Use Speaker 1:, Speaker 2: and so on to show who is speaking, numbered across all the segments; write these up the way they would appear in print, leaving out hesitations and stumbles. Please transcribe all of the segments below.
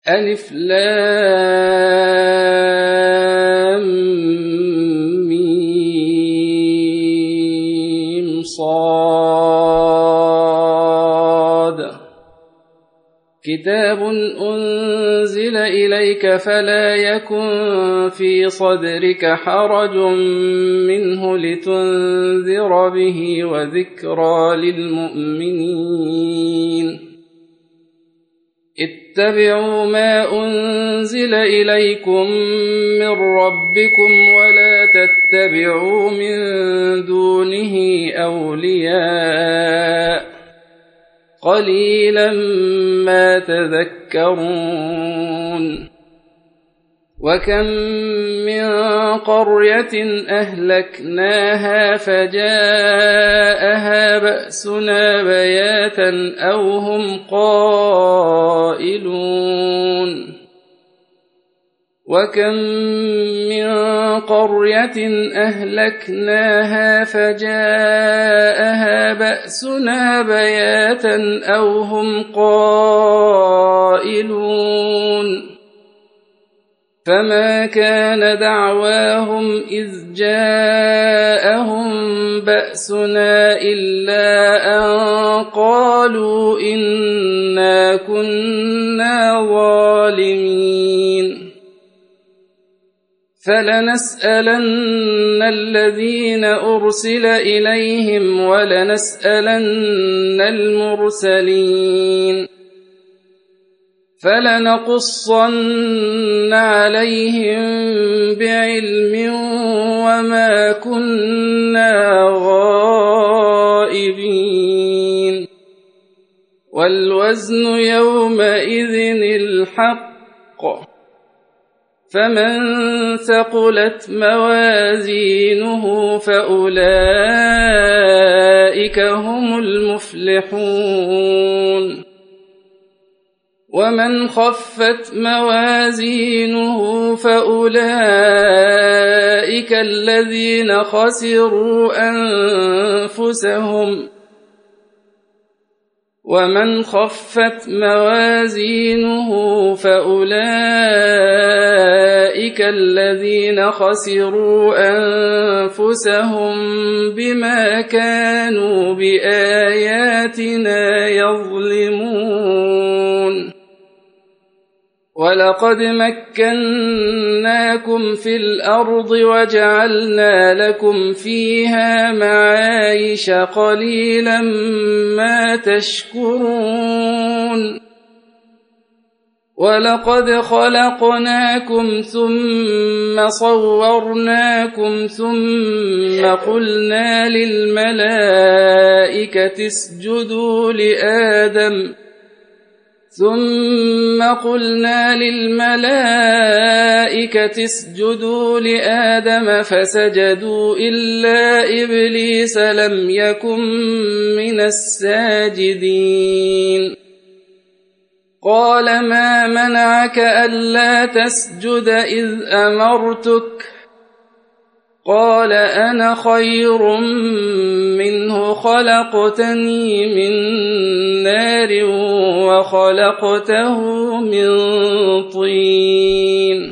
Speaker 1: ألف لام ميم صاد كتاب أنزل إليك فلا يكن في صدرك حرج منه لتنذر به وذكرى للمؤمنين اتبعوا ما أنزل إليكم من ربكم ولا تتبعوا من دونه أولياء قليلا ما تذكرون وكم من قرية أهلكناها فجاءها بأسنا بياتا أو هم قائلون وكم من قرية أهلكناها فجاءها بأسنا بياتا أو هم قائلون فما كان دعواهم إذ جاءهم بأسنا إلا أن قالوا إنا كنا ظالمين فلنسألن الذين أرسل إليهم ولنسألن المرسلين فلنقصن عليهم بعلم وما كنا غائبين والوزن يومئذ الحق فمن ثقلت موازينه فأولئك هم المفلحون ومن خفت موازينه فأولئك الذين خسروا أنفسهم بما كانوا بآياتنا يظلمون ولقد مكناكم في الأرض وجعلنا لكم فيها معايش قليلا ما تشكرون ولقد خلقناكم ثم صورناكم ثم قلنا للملائكة اسجدوا لآدم فسجدوا إلا إبليس لم يكن من الساجدين قال ما منعك ألا تسجد إذ أمرتك قال أنا خير منه خلقتني من نار وخلقته من طين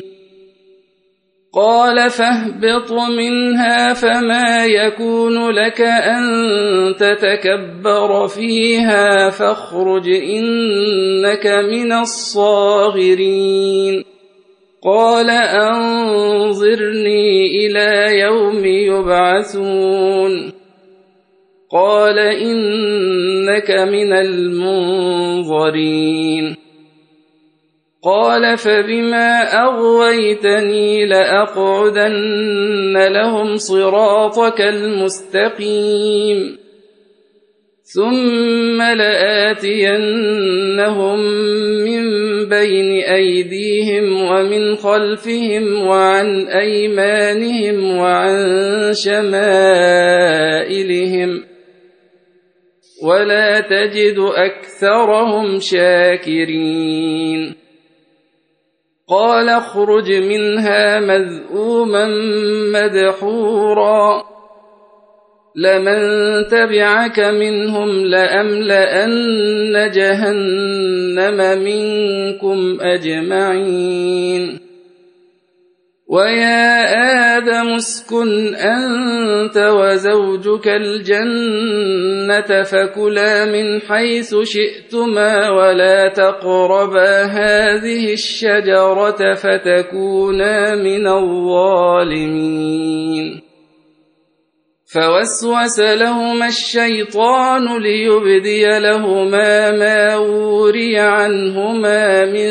Speaker 1: قال فاهبط منها فما يكون لك أن تتكبر فيها فاخرج إنك من الصاغرين قال أنظرني إلى يوم يبعثون قال إنك من المنظرين قال فبما أغويتني لأقعدن لهم صراطك المستقيم ثم لآتينهم من بين أيديهم ومن خلفهم وعن أيمانهم وعن شمائلهم ولا تجد أكثرهم شاكرين قال اخرج منها مذءوما مدحورا لمن تبعك منهم لأملأن جهنم منكم أجمعين ويا آدم اسكن أنت وزوجك الجنة فكلا من حيث شئتما ولا تقربا هذه الشجرة فتكونا من الظالمين فوسوس لهما الشيطان ليبدي لهما ما وري عنهما من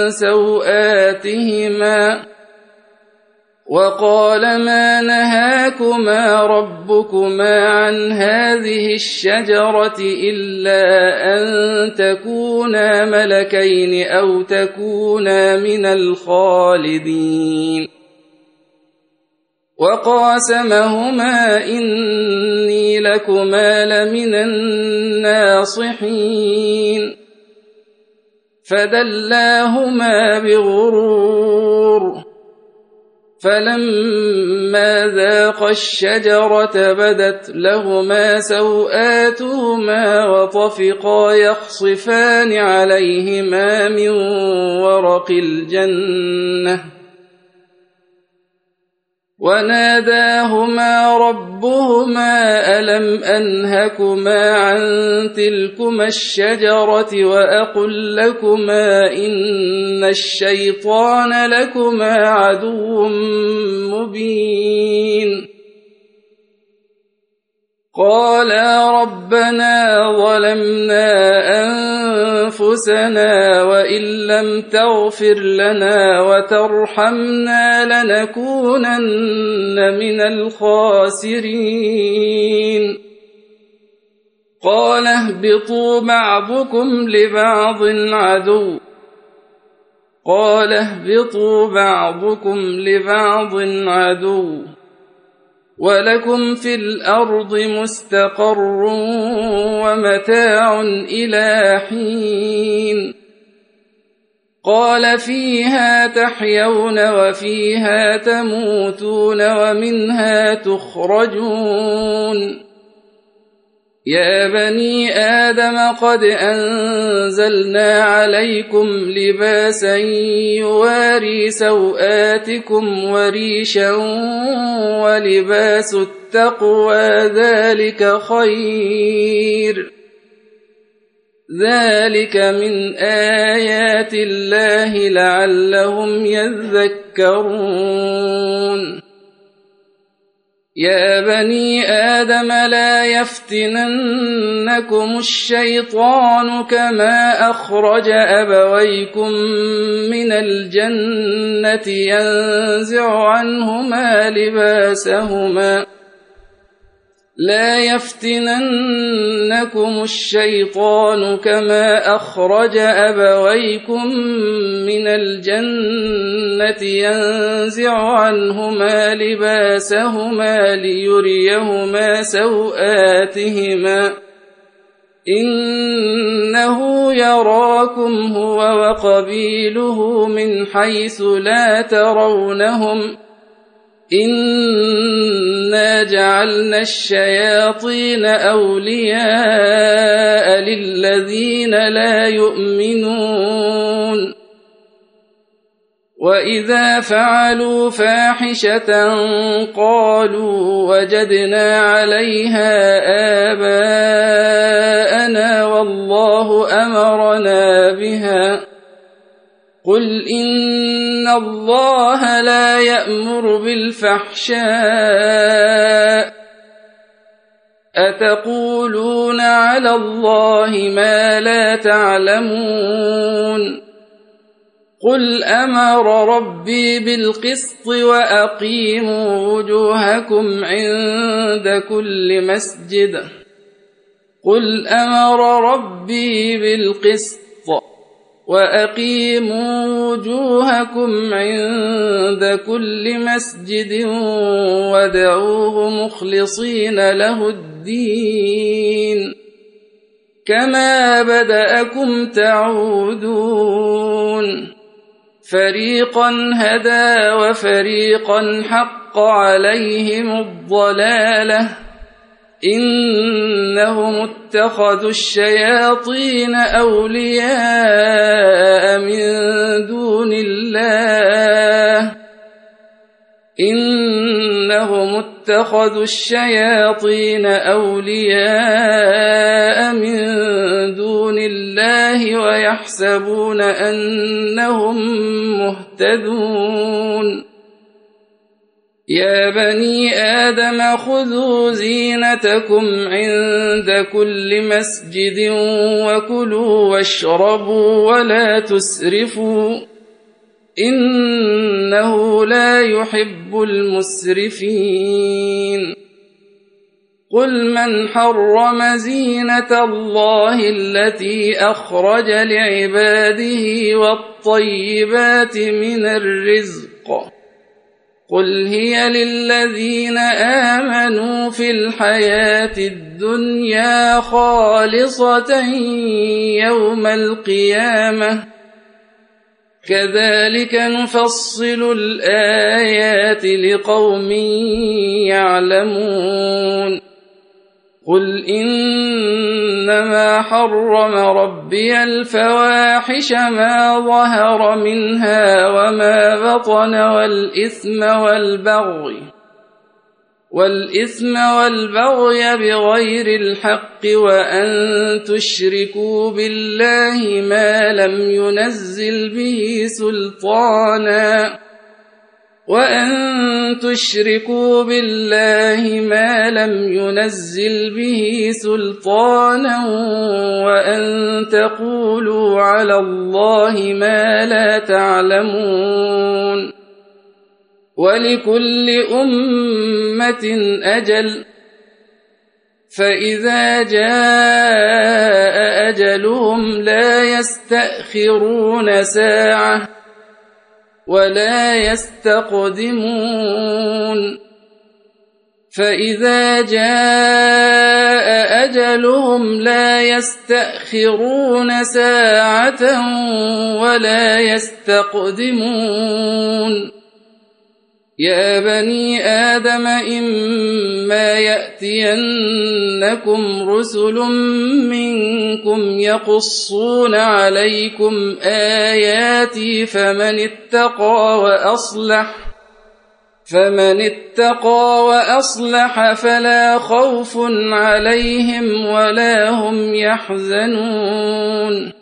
Speaker 1: سوآتهما وقال ما نهاكما ربكما عن هذه الشجرة إلا أن تكونا ملكين أو تكونا من الخالدين وقاسمهما إني لكما لمن الناصحين فدلاهما بغرور فلما ذاقا الشجرة بدت لهما سوآتهما وطفقا يخصفان عليهما من ورق الجنة وناداهما ربهما ألم أنهكما عن تلكما الشجرة وأقل لكما إن الشيطان لكما عدو مبين قالا ربنا ظلمنا أنفسنا وإن لم تغفر لنا وترحمنا لنكونن من الخاسرين قال اهبطوا بعضكم لبعض عدو ولكم في الأرض مستقر ومتاع إلى حين قال فيها تحيون وفيها تموتون ومنها تخرجون يا بني آدم قد أنزلنا عليكم لباسا يواري سوآتكم وريشا ولباس التقوى ذلك خير ذلك من آيات الله لعلهم يذكرون يا بني آدم لا يفتننكم الشيطان كما أخرج أبويكم من الجنة ينزع عنهما لباسهما لا يفتننكم الشيطان كما أخرج أبويكم من الجنة ينزع عنهما لباسهما ليريهما سوآتهما إنه يراكم هو وقبيله من حيث لا ترونهم إنا جعلنا الشياطين أولياء للذين لا يؤمنون وإذا فعلوا فاحشة قالوا وجدنا عليها آباءنا والله أمرنا بها قل إن الله لا يأمر بالفحشاء أتقولون على الله ما لا تعلمون قل أمر ربي بالقسط وأقيموا وجوهكم عند كل مسجد قل أمر ربي بالقسط وأقيموا وجوهكم عند كل مسجد وادعوه مخلصين له الدين كما بدأكم تعودون فريقا هدى وفريقا حق عليهم الضلالة إنهم اتخذوا الشياطين أولياء من دون الله ويحسبون أنهم مهتدون يا بني آدم خذوا زينتكم عند كل مسجد وكلوا واشربوا ولا تسرفوا إنه لا يحب المسرفين قل من حرم زينة الله التي أخرج لعباده والطيبات من الرزق قل هي للذين آمنوا في الحياة الدنيا خالصة يوم القيامة كذلك نفصل الآيات لقوم يعلمون قل إنما حرم ربي الفواحش ما ظهر منها وما بطن والإثم والبغي بغير الحق وأن تشركوا بالله ما لم ينزل به سلطانا وأن تقولوا على الله ما لا تعلمون ولكل أمة أجل فإذا جاء أجلهم لا يستأخرون ساعة ولا يستقدمون يا بني آدم إما يأتينكم رسل منكم يقصون عليكم آياتي فمن اتقى وأصلح فلا خوف عليهم ولا هم يحزنون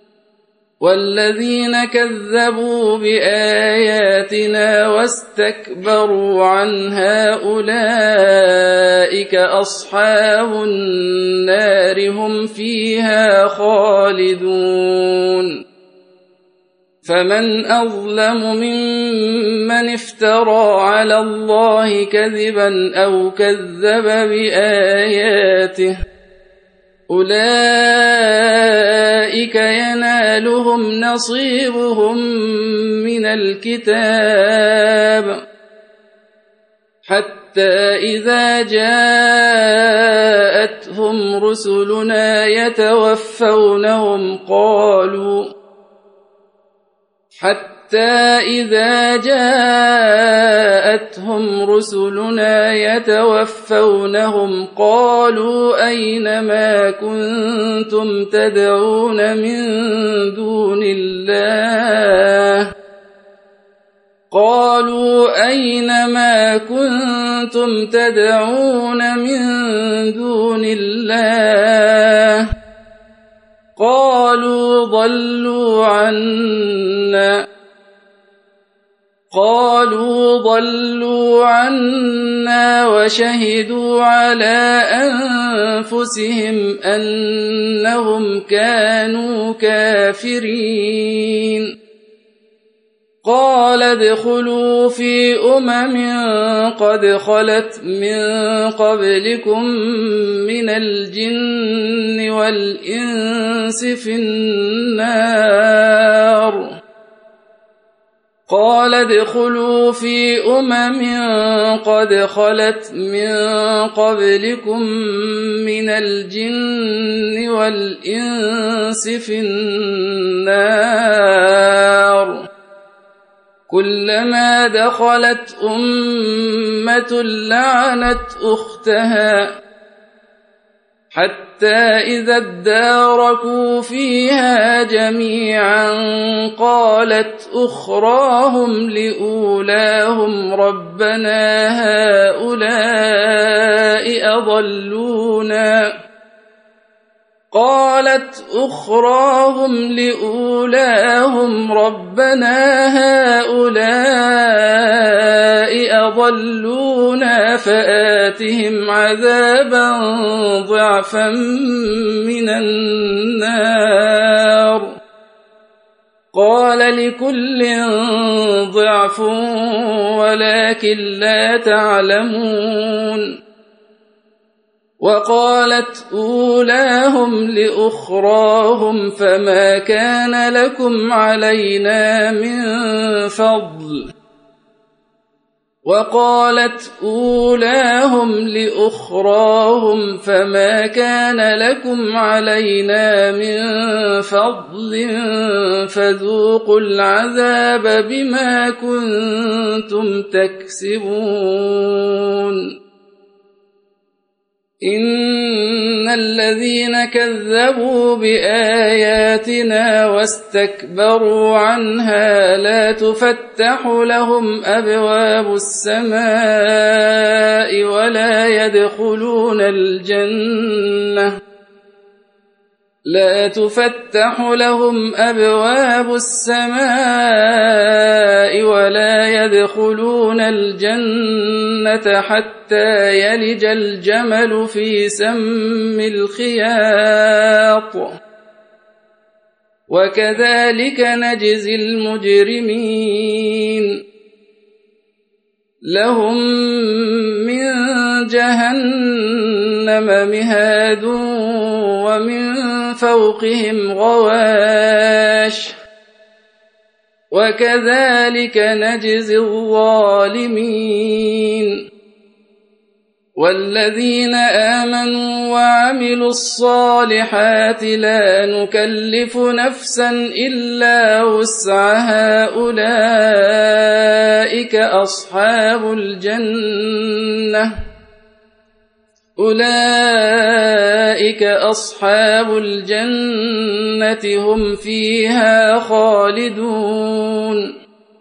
Speaker 1: والذين كذبوا بآياتنا واستكبروا عنها أولئك أصحاب النار هم فيها خالدون فمن أظلم ممن افترى على الله كذبا أو كذب بآياته أولئك ينالهم نصيبهم من الكتاب حتى إذا جاءتهم رسلنا يتوفونهم قالوا أين ما كنتم تدعون من دون الله قالوا ضلوا عنا وشهدوا على أنفسهم أنهم كانوا كافرين قال ادخلوا في قد خلت من قبلكم من الجن والإنس في النار كلما دخلت أمة لعنت أختها حتى إذا اداركوا فيها جميعا قالت أخراهم لأولاهم ربنا هؤلاء أضلونا فآتهم عذابا ضعفا من النار قال لكل ضعف ولكن لا تعلمون وقالت أولاهم لأخراهم فما كان لكم علينا من فضل فذوقوا العذاب بما كنتم تكسبون إن الذين كذبوا بآياتنا واستكبروا عنها لا تفتح لهم أبواب السماء ولا يدخلون الجنة حتى يلج الجمل في سم الخياط وكذلك نجزي المجرمين لهم من جهنم مهاد ومن فوقهم غواش وكذلك نجزي الظالمين والذين آمنوا وعملوا الصالحات لا نكلف نفسا إلا وسعها أولئك أصحاب الجنة هم فيها خالدون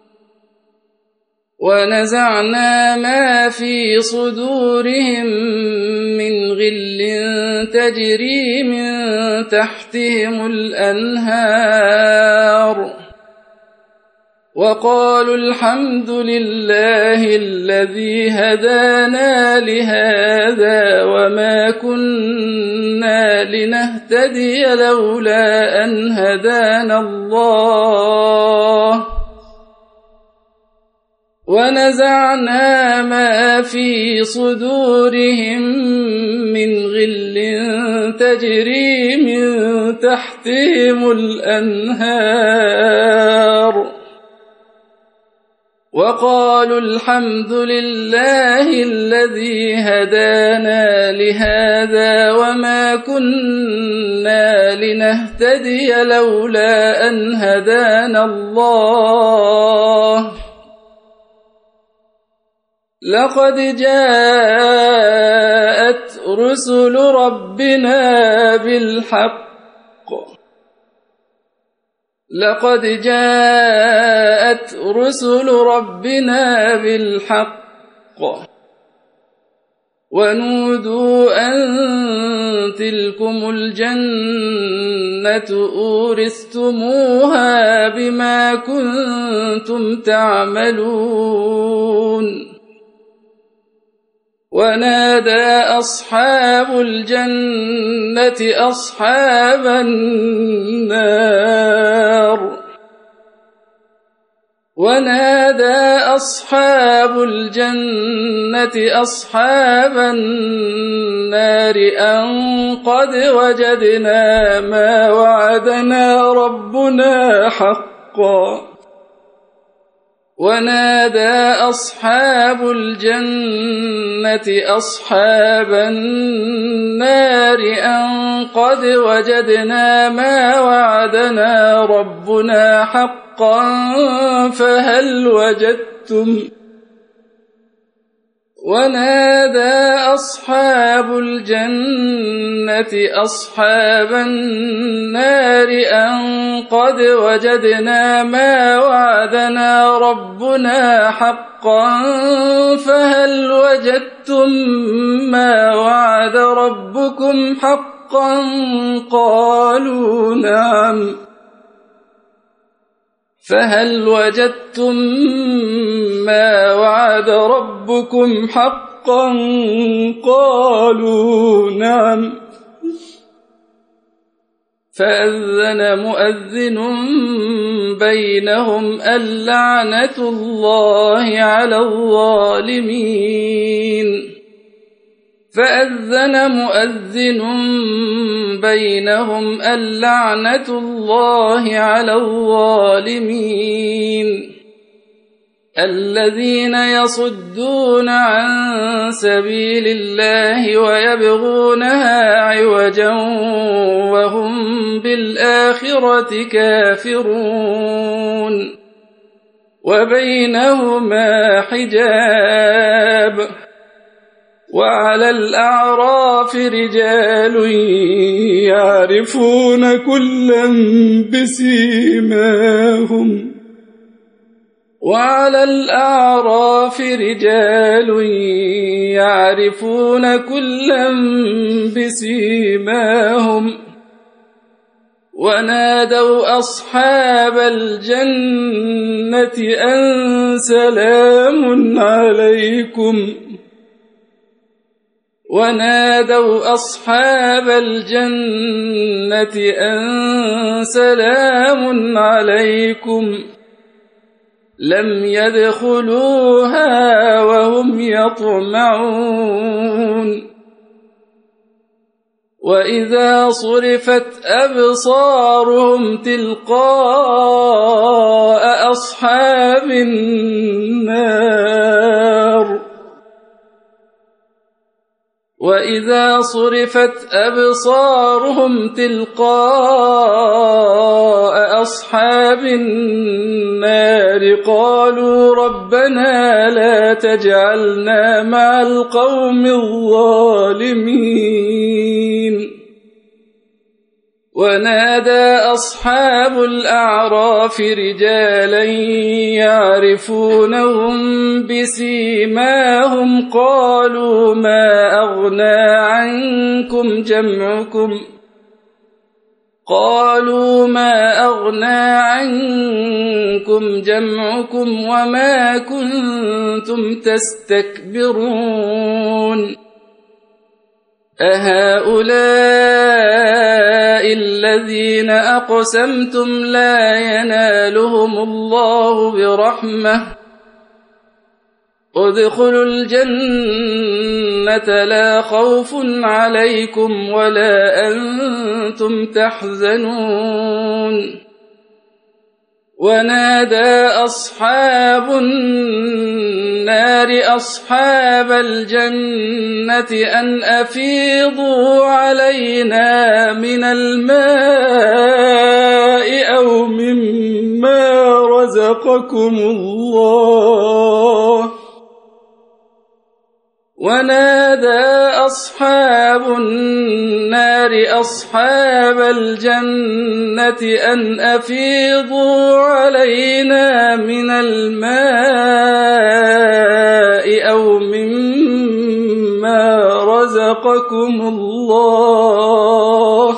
Speaker 1: ونزعنا ما في صدورهم من غل تجري من تحتهم الأنهار وقالوا الحمد لله الذي هدانا لهذا وما كنا لنهتدي لولا أن هدانا الله ونزعنا ما في صدورهم من غل تجري من تحتهم الأنهار وقالوا الحمد لله الذي هدانا لهذا وما كنا لنهتدي لولا أن هدانا الله لقد جاءت رسل ربنا بالحق ونودوا أن تلكم الجنة أورثتموها بما كنتم تعملون ونادى أصحاب الجنة أصحاب النار أن قد وجدنا ما وعدنا ربنا حقا ونادى أصحاب الجنة أصحاب النار أن قد وجدنا ما وعدنا ربنا حقا ونادى أصحاب الجنة أصحاب النار أن قد وجدنا ما وعدنا ربنا حقا فهل وجدتم ما وعد ربكم حقا قالوا نعم فهل وجدتم ما وعد ربكم حقا قالوا نعم فأذن مؤذن بينهم اللعنة الله على الظالمين فأذن مؤذن بينهم اللعنة الله على الظالمين الذين يصدون عن سبيل الله ويبغونها عوجا وهم بالآخرة كافرون وبينهما حجاب وعلى الأعراف رجال يعرفون كلا بسيماهم وعلى الأعراف رجال يعرفون كلا بسيماهم ونادوا أصحاب الجنة أن سلام عليكم ونادوا أصحاب الجنة أن سلام عليكم لم يدخلوها وهم يطمعون وإذا صرفت أبصارهم تلقاء أصحاب النار وإذا صرفت أبصارهم تلقاء أصحاب النار قالوا ربنا لا تجعلنا مع القوم الظالمين ونادى أصحاب الأعراف رجالا يعرفونهم بسيماهم قالوا ما أغنى عنكم جمعكم وما كنتم تستكبرون أهؤلاء الذين أقسمتم لا ينالهم الله برحمة ادخلوا الجنة لا خوف عليكم ولا أنتم تحزنون ونادى أصحاب النار أصحاب الجنة أن أفيضوا علينا من الماء أو مما رزقكم الله ونادى أصحاب النار أصحاب الجنة أن أفيضوا علينا من الماء أو مما رزقكم الله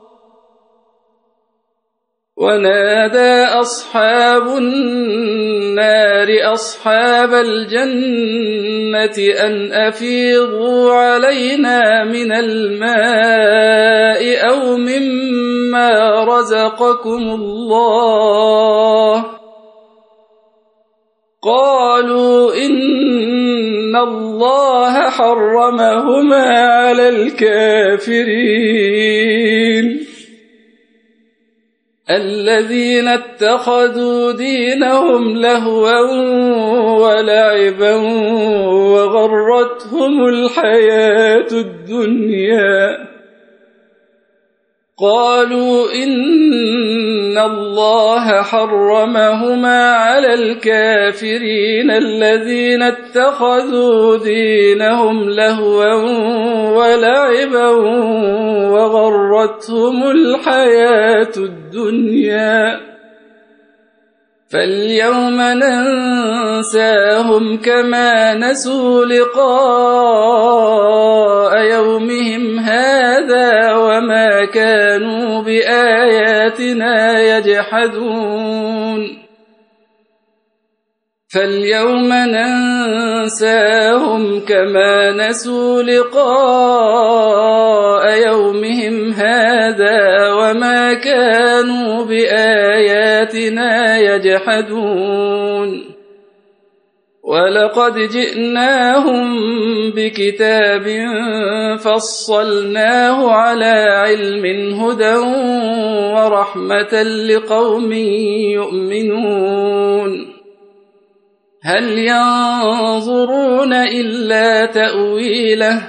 Speaker 1: ونادى أصحاب النار أصحاب الجنة أن أفيضوا علينا من الماء أو مما رزقكم الله قالوا إن الله حرمهما على الكافرين الذين اتخذوا دينهم لهوا ولعبا وغرتهم الحياة الدنيا قالوا إن الله حرمهما على الكافرين الذين اتخذوا دينهم لهوا ولعبا وغرتهم الحياة الدنيا فاليوم ننساهم كما نسوا لقاء يومهم هذا وما كانوا بآياتنا يجحدون فاليوم ننساهم كما نسوا لقاء يومهم هذا وما كانوا بآياتنا يجحدون ولقد جئناهم بكتاب فصلناه على علم هدى ورحمة لقوم يؤمنون هل ينظرون إلا تأويله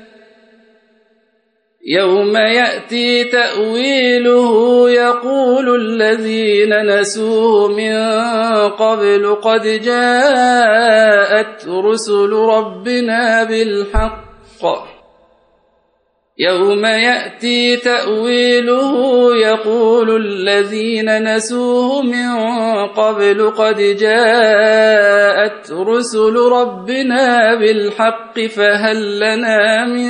Speaker 1: يوم يأتي تأويله يقول الذين نسوه من قبل قد جاءت رسل ربنا بالحق يوم يأتي تأويله يقول الذين نسوه من قبل قد جاءت رسل ربنا بالحق فهل لنا من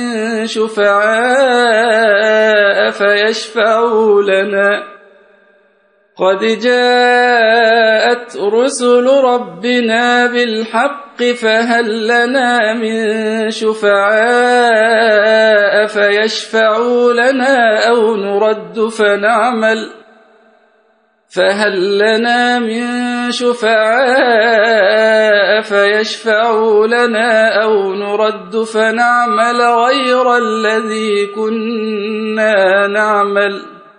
Speaker 1: شفعاء فيشفعوا لنا قد جاءت رسل ربنا بالحق فهل لنا من شفعاء فيشفعوا لنا أو نرد فنعمل فهل لنا من شفعاء فيشفعوا لنا أو نرد فنعمل غير الذي كنا نعمل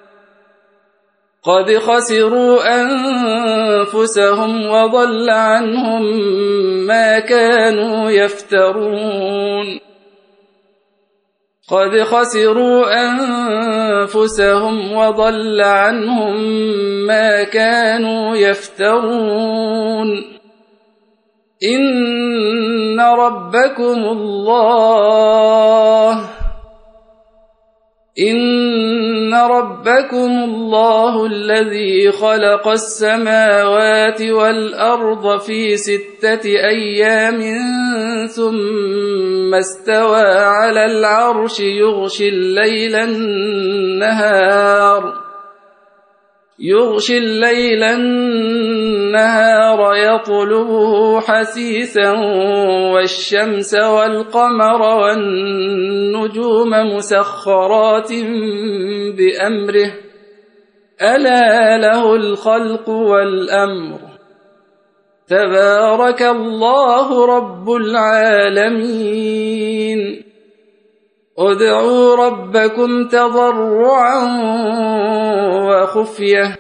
Speaker 1: قد خسروا أنفسهم وضل عنهم ما كانوا يفترون قد خسروا أنفسهم وضل عنهم ما كانوا يفترون إن ربكم الله الذي خلق السماوات والأرض في 6 أيام ثم استوى على العرش يغشي الليل النهار يطلبه حثيثا والشمس والقمر والنجوم مسخرات بأمره ألا له الخلق والأمر تبارك الله رب العالمين ادعوا ربكم تضرعا وخفية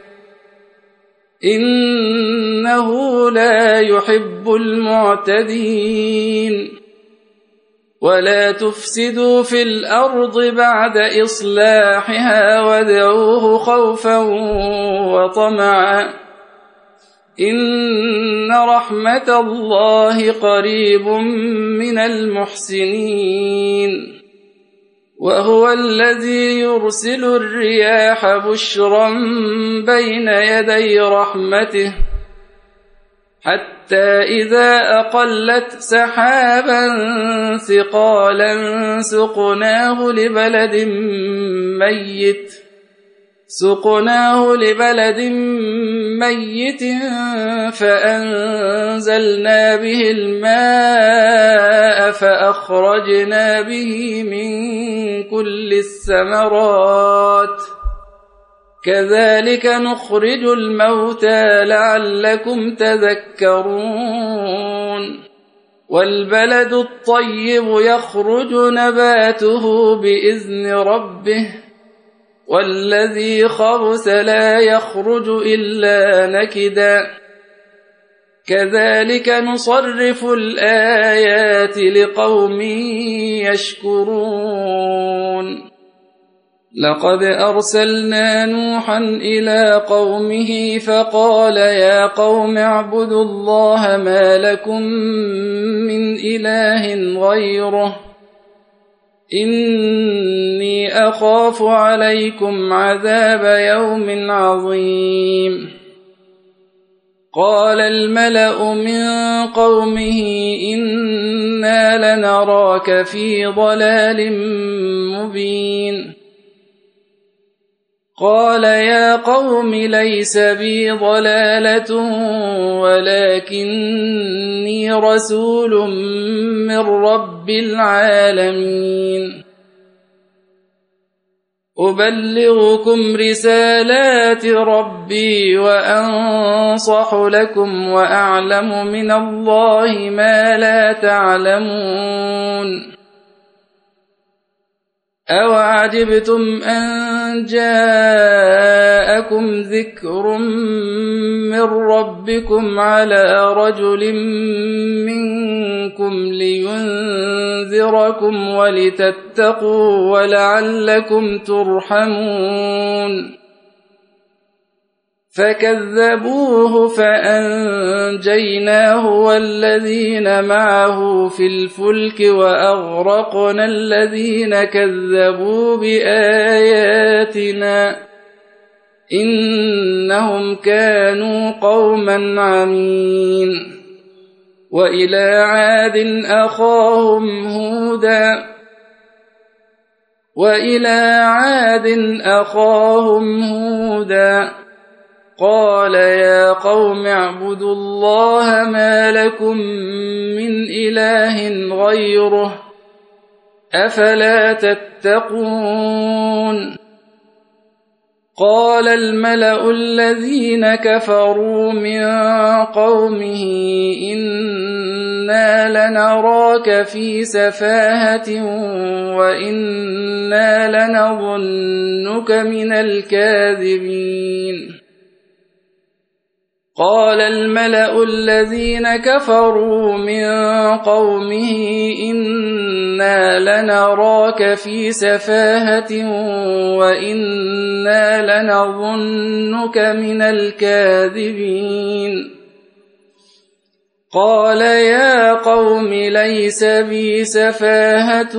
Speaker 1: إنه لا يحب المعتدين ولا تفسدوا في الأرض بعد إصلاحها وادعوه خوفا وطمعا إن رحمة الله قريب من المحسنين وهو الذي يرسل الرياح بشرا بين يدي رحمته حتى إذا أقلت سحابا ثقالا سقناه لبلد ميت فأنزلنا به الماء فأخرجنا به من كل الثمرات كذلك نخرج الموتى لعلكم تذكرون والبلد الطيب يخرج نباته بإذن ربه والذي خبث لا يخرج إلا نكدا كذلك نصرف الآيات لقوم يشكرون لقد أرسلنا نوحا إلى قومه فقال يا قوم اعبدوا الله ما لكم من إله غيره إني أخاف عليكم عذاب يوم عظيم. قال الملأ من قومه إنا لنراك في ضلال مبين. قال يا قوم ليس بي ضلالة ولكني رسول من رب العالمين أبلغكم رسالات ربي وأنصح لكم وأعلم من الله ما لا تعلمون. أوعجبتم أن جاءكم ذكر من ربكم على رجل منكم لينذركم ولتتقوا ولعلكم ترحمون. فكذبوه فأنجيناه والذين معه في الفلك وأغرقنا الذين كذبوا بآياتنا إنهم كانوا قوما عمين. وإلى عاد أخاهم هودا قال يا قوم اعبدوا الله ما لكم من إله غيره أفلا تتقون. قال الملأ الذين كفروا من قومه إنا لنراك في سفاهة وإنا لنظنك من الكاذبين. قال الملأ الذين كفروا من قومه إنا لنراك في سفاهة وإنا لنظنك من الكاذبين. قال يا قوم ليس بي سفاهة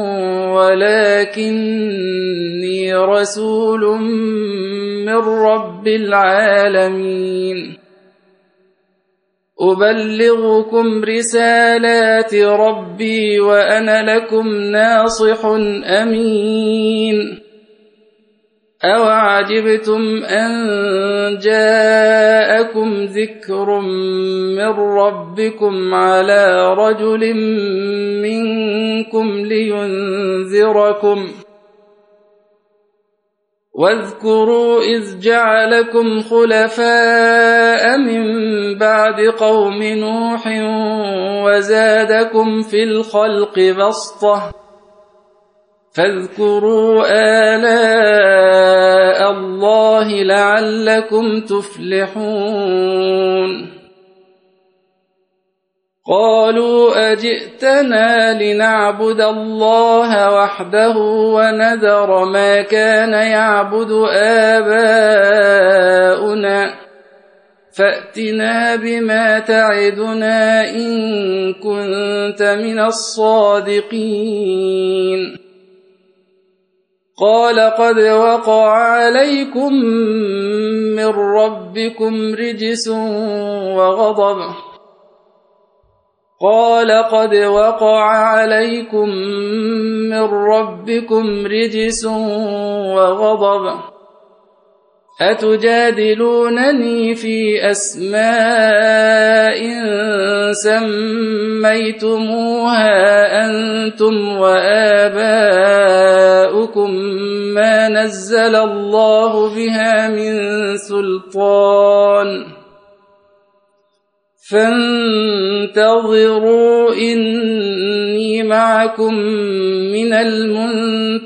Speaker 1: ولكني رسول من رب العالمين أبلغكم رسالات ربي وأنا لكم ناصح أمين. أوعجبتم أن جاءكم ذكر من ربكم على رجل منكم لينذركم واذكروا إذ جعلكم خلفاء من بعد قوم نوح وزادكم في الخلق بسطة فاذكروا آلاء الله لعلكم تفلحون. قالوا أجئتنا لنعبد الله وحده ونذر ما كان يعبد آباؤنا فأتنا بما تعدنا إن كنت من الصادقين. قال قد وقع عليكم من ربكم رجس وغضب أتجادلونني في أسماء سميتموها أنتم وآباؤكم ما نزل الله بها من سلطان فانتظروا إني معكم من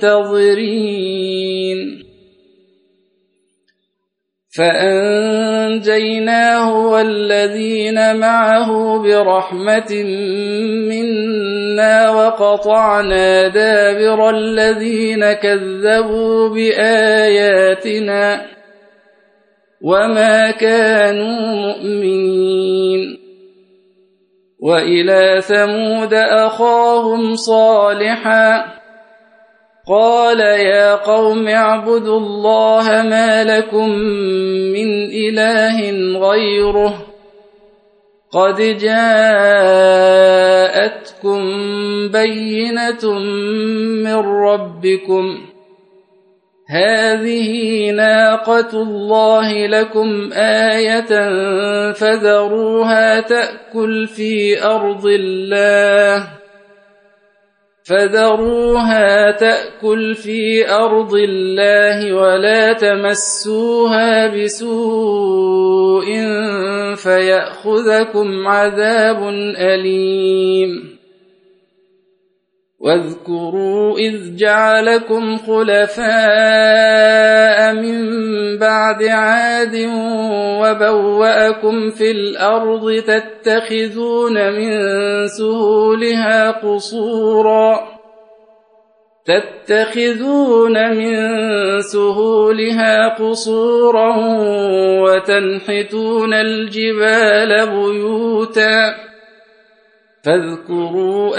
Speaker 1: المنتظرين. فأنجيناه فأنجيناه والذين معه برحمة منا وقطعنا دابر الذين كذبوا بآياتنا وما كانوا مؤمنين. وإلى ثمود أخاهم صالحا قال يا قوم اعبدوا الله ما لكم من إله غيره قد جاءتكم بينة من ربكم هذه ناقة الله لكم آية فذروها تأكل في أرض الله ولا تمسوها بسوء فيأخذكم عذاب أليم. واذكروا إذ جعلكم خلفاء من بعد عاد وبوأكم في الأرض تتخذون من سهولها قصورا وتنحتون الجبال بيوتا فاذكروا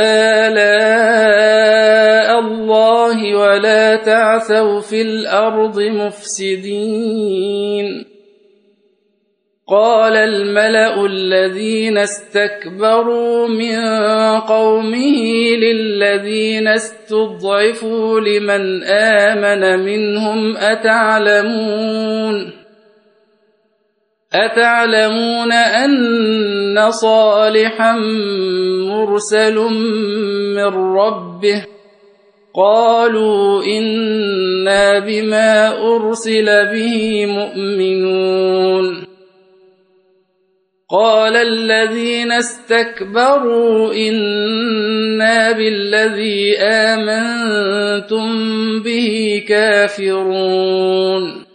Speaker 1: آلاء الله ولا تعثوا في الأرض مفسدين. قال الملأ الذين استكبروا من قومه للذين استضعفوا لمن آمن منهم أتعلمون أن صالحا مرسل من ربه قالوا إنا بما أرسل به مؤمنون. قال الذين استكبروا إنا بالذي آمنتم به كافرون.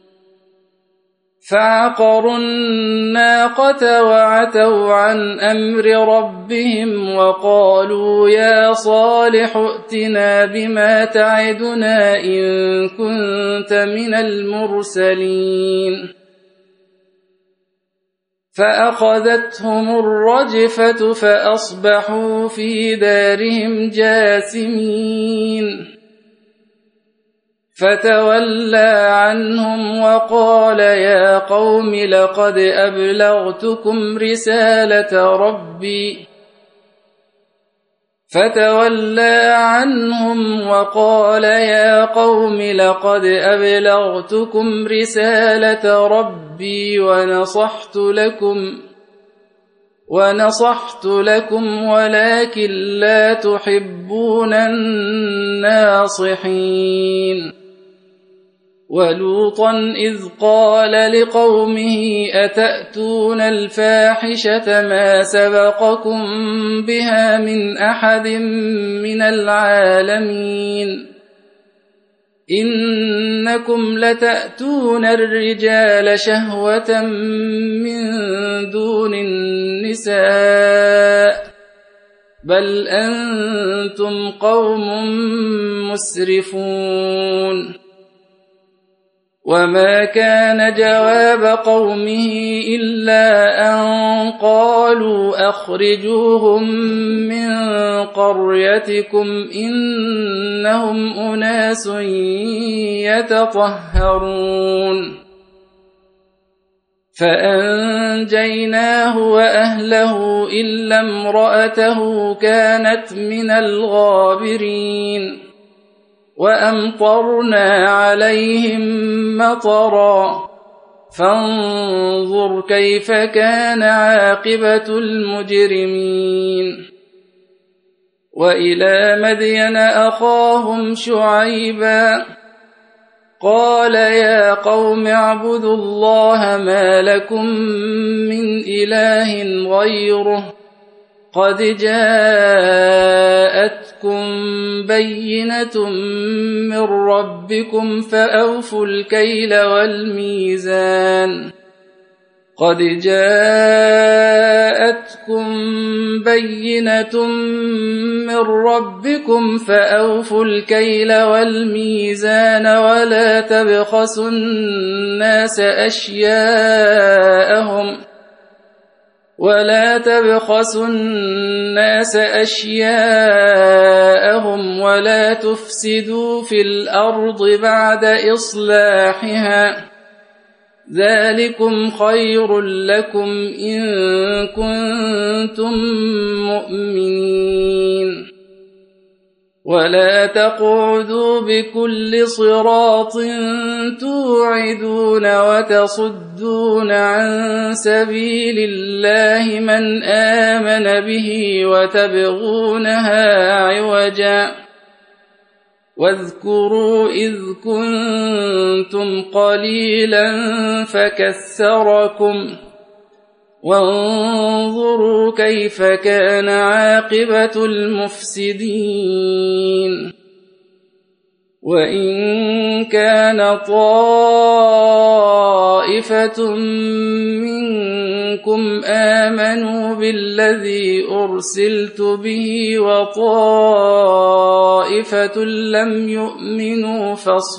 Speaker 1: فعقروا الناقة وعتوا عن أمر ربهم وقالوا يا صالح ائتنا بما تعدنا إن كنت من المرسلين. فأخذتهم الرجفة فأصبحوا في دارهم جاثمين. فتولى عنهم وقال يا قوم لقد أبلغتكم رسالة ربي ونصحت لكم ولكن لا تحبون الناصحين. ولوطا إذ قال لقومه أتأتون الفاحشة ما سبقكم بها من أحد من العالمين إنكم لتأتون الرجال شهوة من دون النساء بل أنتم قوم مسرفون. وما كان جواب قومه إلا أن قالوا أخرجوهم من قريتكم إنهم أناس يتطهرون. فأنجيناه وأهله إلا امرأته كانت من الغابرين. وأمطرنا عليهم مطرا فانظر كيف كان عاقبة المجرمين. وإلى مدين أخاهم شعيبا قال يا قوم اعبدوا الله ما لكم من إله غيره قد جاءتكم بينة من ربكم فأوفوا الكيل والميزان قد جاءتكم بينة من ربكم فأوفوا الكيل والميزان ولا تبخسوا الناس أشياءهم ولا تفسدوا في الأرض بعد إصلاحها ذلكم خير لكم إن كنتم مؤمنين ولا تقعدوا بكل صراط توعدون وتصدون عن سبيل الله من آمن به وتبغونها عوجا واذكروا إذ كنتم قليلا فكثركم وانظروا كيف كان عاقبة المفسدين وإن كان طائفة منكم آمنوا بالذي أرسلت به وطائفة لم يؤمنوا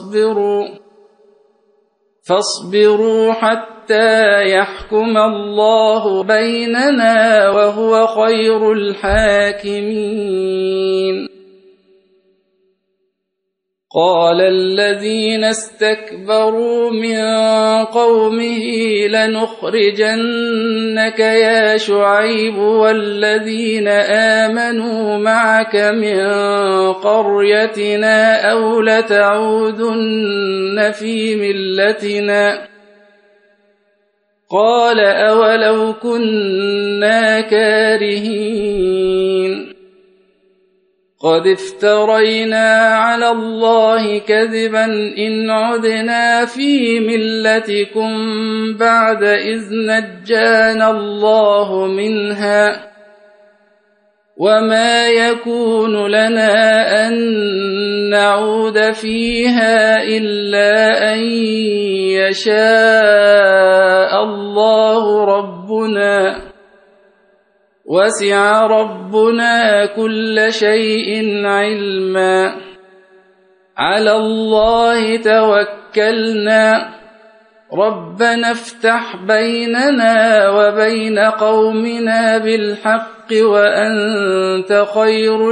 Speaker 1: فاصبروا حتى يحكم الله بيننا وهو خير الحاكمين قال الذين استكبروا من قومه لنخرجنك يا شعيب والذين آمنوا معك من قريتنا أو لتعودن في ملتنا قال أولو كنا كارهين قد افترينا على الله كذبا إن عدنا في ملتكم بعد إذ نجانا الله منها وما يكون لنا أن نعود فيها إلا أن يشاء الله ربنا وسع ربنا كل شيء علما على الله توكلنا ربنا افتح بيننا وبين قومنا بالحق وأنت خير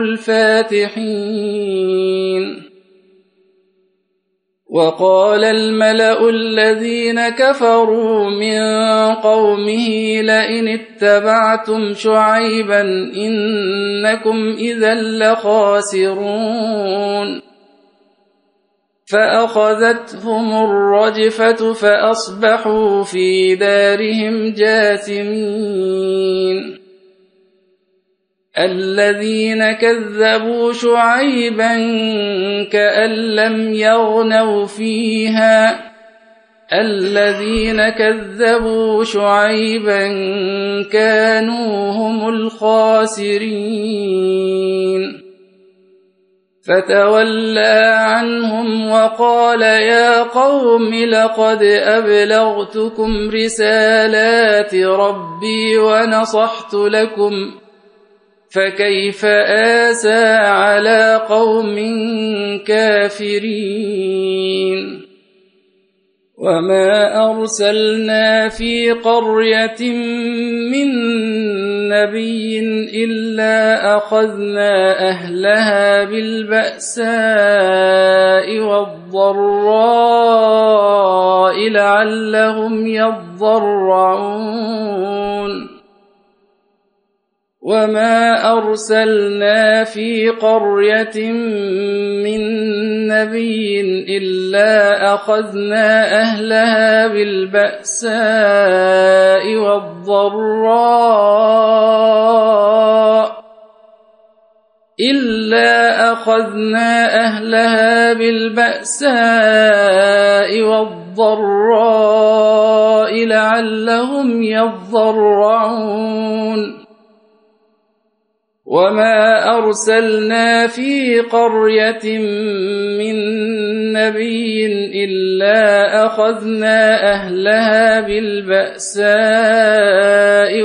Speaker 1: الفاتحين وقال الملأ الذين كفروا من قومه لئن اتبعتم شعيبا إنكم إذا لخاسرون فأخذتهم الرجفة فأصبحوا في دارهم جاثمين الذين كذبوا شعيبا كأن لم يغنوا فيها الذين كذبوا شعيبا كانوا هم الخاسرين فتولى عنهم وقال يا قوم لقد أبلغتكم رسالات ربي ونصحت لكم فكيف آسى على قوم كافرين وما أرسلنا في قرية من نبي إلا أخذنا أهلها بالبأساء والضراء لعلهم يضرعون وما أرسلنا في قرية من نبي إلا أخذنا أهلها بالبأساء والضراء لعلهم يضرعون وما أرسلنا في قرية من نبي إلا أخذنا أهلها بالبأساء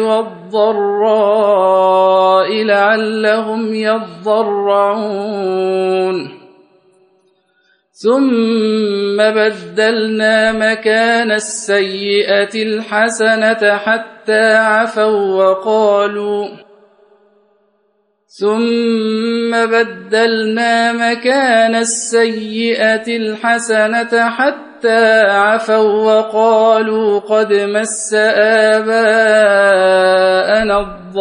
Speaker 1: والضراء لعلهم يضرعون ثم بدلنا مكان السيئة الحسنة حتى عفوا وقالوا قد مس آباءنا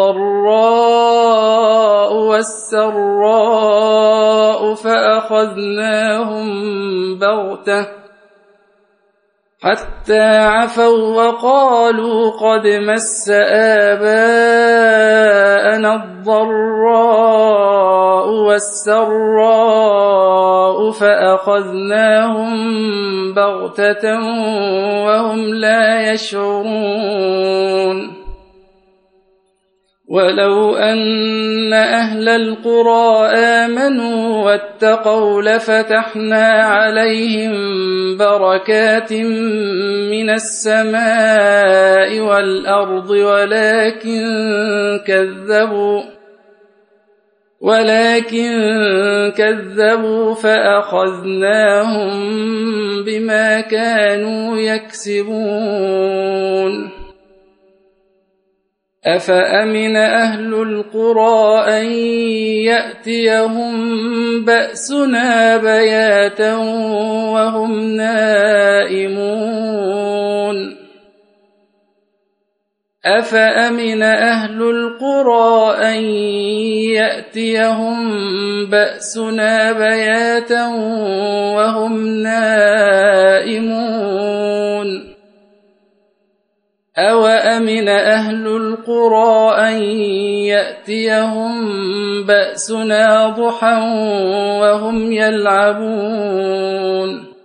Speaker 1: الضراء والسراء فأخذناهم بغتة وهم لا يشعرون ولو أن أهل القرى آمنوا واتقوا لفتحنا عليهم بركات من السماء والأرض ولكن كذبوا فأخذناهم بما كانوا يكسبون أفأمن أهل القرى أن يأتيهم بأسنا بياتا وهم نائمون أَوَأَمِنَ أَهْلُ الْقُرَىٰ أَن يَأْتِيَهُم بَأْسُنَا ضُحًى وَهُمْ يَلْعَبُونَ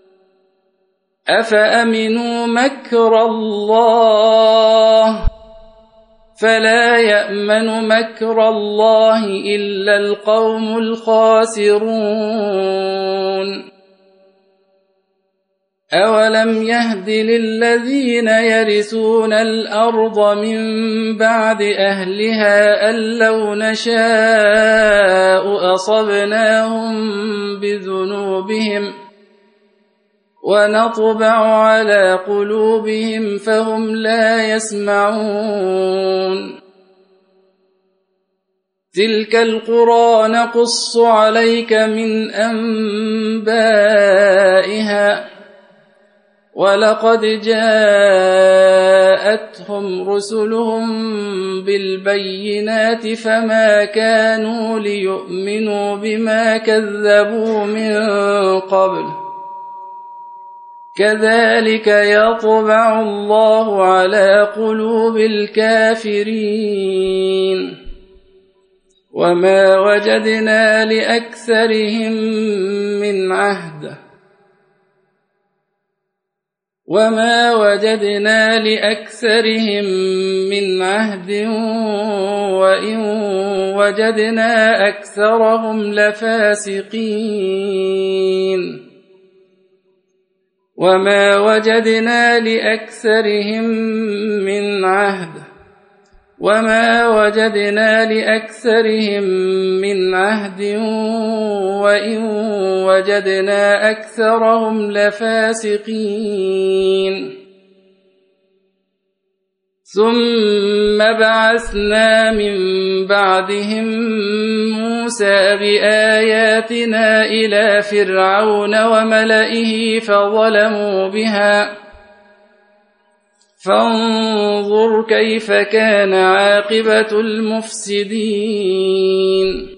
Speaker 1: أَفَأَمِنُوا مَكْرَ اللَّهِ فَلَا يَأْمَنُ مَكْرَ اللَّهِ إِلَّا الْقَوْمُ الْخَاسِرُونَ أَوَلَمْ يَهْدِ لِلَّذِينَ يَرِثُونَ الْأَرْضَ مِن بَعْدِ أَهْلِهَا أَن لَّوْ نَشَاءُ أَصَبْنَاهُم بِذُنُوبِهِمْ وَنَطْبَعُ عَلَىٰ قُلُوبِهِمْ فَهُمْ لَا يَسْمَعُونَ تِلْكَ الْقُرَىٰ نَقُصُّ عَلَيْكَ مِنْ أَنبَائِهَا وَلَقَدْ جَاءَتْهُمْ رُسُلُهُم بِالْبَيِّنَاتِ فَمَا كَانُوا لِيُؤْمِنُوا بِمَا كَذَّبُوا مِن قَبْلُ ۚ كَذَٰلِكَ يَطْبَعُ اللَّهُ عَلَىٰ قُلُوبِ الْكَافِرِينَ وَمَا وَجَدْنَا لِأَكْثَرِهِم مِّنْ عَهْدٍ وَإِن وَجَدْنَا أَكْثَرَهُمْ لَفَاسِقِينَ ثُمَّ بَعَثْنَا مِن بَعْدِهِم مُّوسَىٰ بِآيَاتِنَا إِلَىٰ فِرْعَوْنَ وَمَلَئِهِ فَظَلَمُوا بِهَا فانظُرْ كَيْفَ كَانَ عَاقِبَةُ الْمُفْسِدِينَ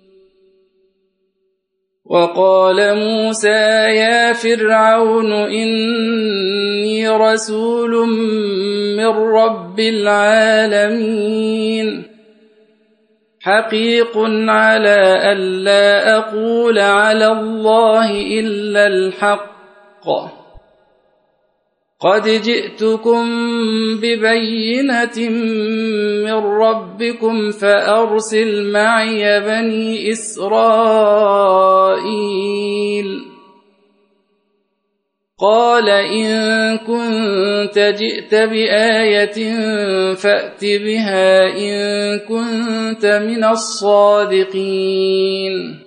Speaker 1: وَقَالَ مُوسَىٰ يَا فِرْعَوْنُ إِنِّي رَسُولٌ مِّن رَّبِّ الْعَالَمِينَ حَقِيقٌ عَلَىٰ أَلَّا أَقُولَ عَلَى اللَّهِ إِلَّا الْحَقَّ قَدْ جِئْتُكُم بِبَيِّنَةٍ مِّن رَّبِّكُمْ فَأَرْسِلْ مَعِيَ بَنِي إِسْرَائِيلَ قال إن كنت جئت بآية فأت بها إن كنت من الصادقين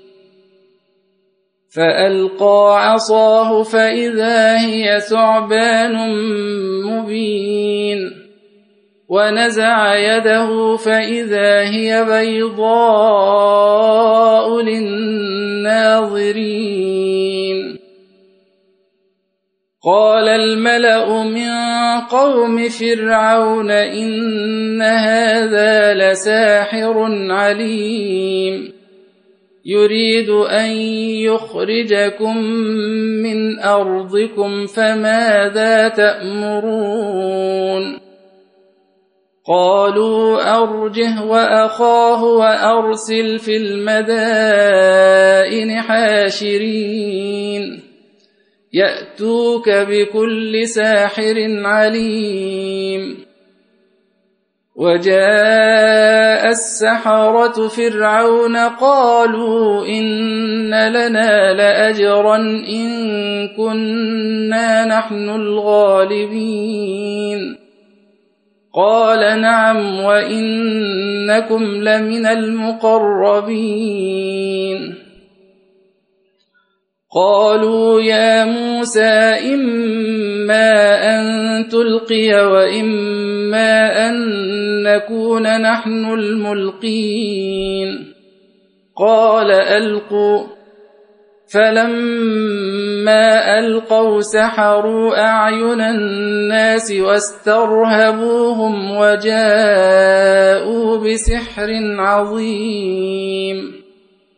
Speaker 1: فألقى عصاه فإذا هي ثعبان مبين ونزع يده فإذا هي بيضاء للناظرين قال الملأ من قوم فرعون إن هذا لساحر عليم يريد أن يخرجكم من أرضكم فماذا تأمرون قالوا أرجه وأخاه وأرسل في المدائن حاشرين يأتوك بكل ساحر عليم وجاء السحرة فرعون قالوا إن لنا لأجرا إن كنا نحن الغالبين قال نعم وإنكم لمن المقربين قالوا يا موسى إما أن تلقي وإما أن نكون نحن الملقين قال ألقوا فلما ألقوا سحروا أعين الناس واسترهبوهم وجاءوا بسحر عظيم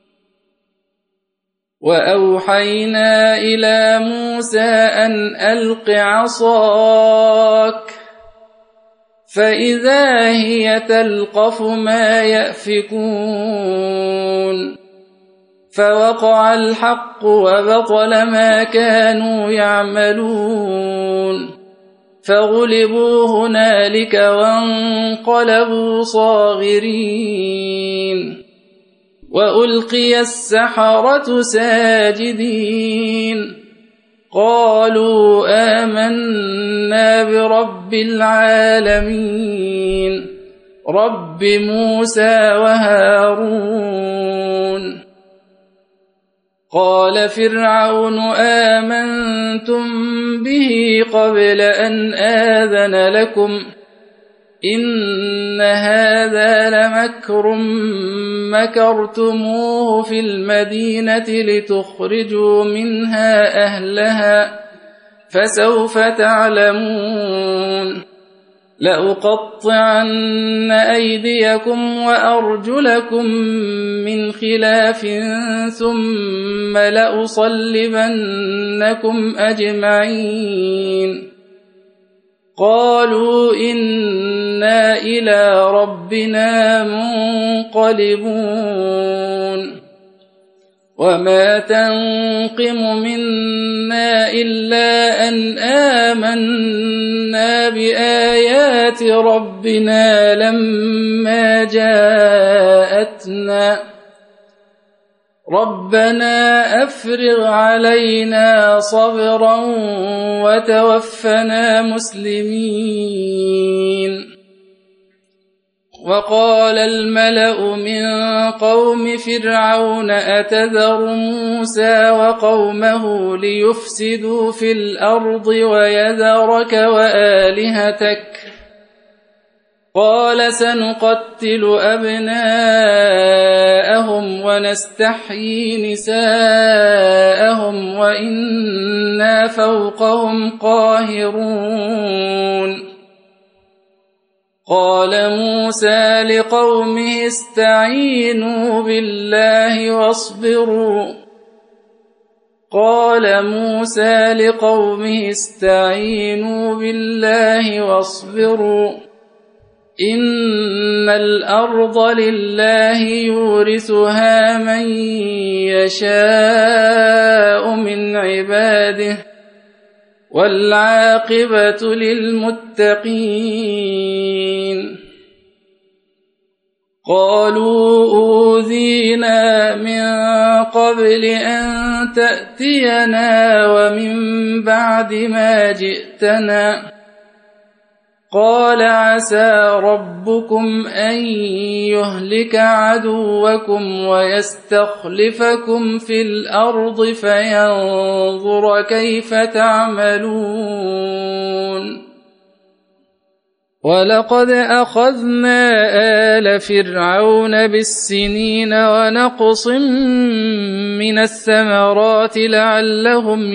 Speaker 1: وأوحينا إلى موسى أن ألق عصاك فإذا هي تلقف ما يأفكون فوقع الحق وبطل ما كانوا يعملون فغلبوا هنالك وانقلبوا صاغرين وألقي السحرة ساجدين قالوا آمنا برب العالمين رب موسى وهارون قال فرعون آمنتم به قبل أن آذن لكم إن هذا لمكر مكرتموه في المدينة لتخرجوا منها أهلها فسوف تعلمون لأقطعن أيديكم وأرجلكم من خلاف ثم لأصلبنكم أجمعين قالوا إنا إلى ربنا منقلبون وما تنقم منا إلا أن آمنا بآيات ربنا لما جاءتنا ربنا أفرغ علينا صبرا وتوفنا مسلمين وقال الملأ من قوم فرعون أتذر موسى وقومه ليفسدوا في الأرض ويذرك وآلهتك قال سنقتل أبناءهم ونستحيي نساءهم وإنا فوقهم قاهرون قال موسى لقومه استعينوا بالله واصبروا إن الأرض لله يورثها من يشاء من عباده والعاقبة للمتقين قالوا أوذينا من قبل أن تأتينا ومن بعد ما جئتنا قال عسى ربكم أن يهلك عدوكم ويستخلفكم في الأرض فينظر كيف تعملون ولقد أخذنا آل فرعون بالسنين ونقص من الثمرات لعلهم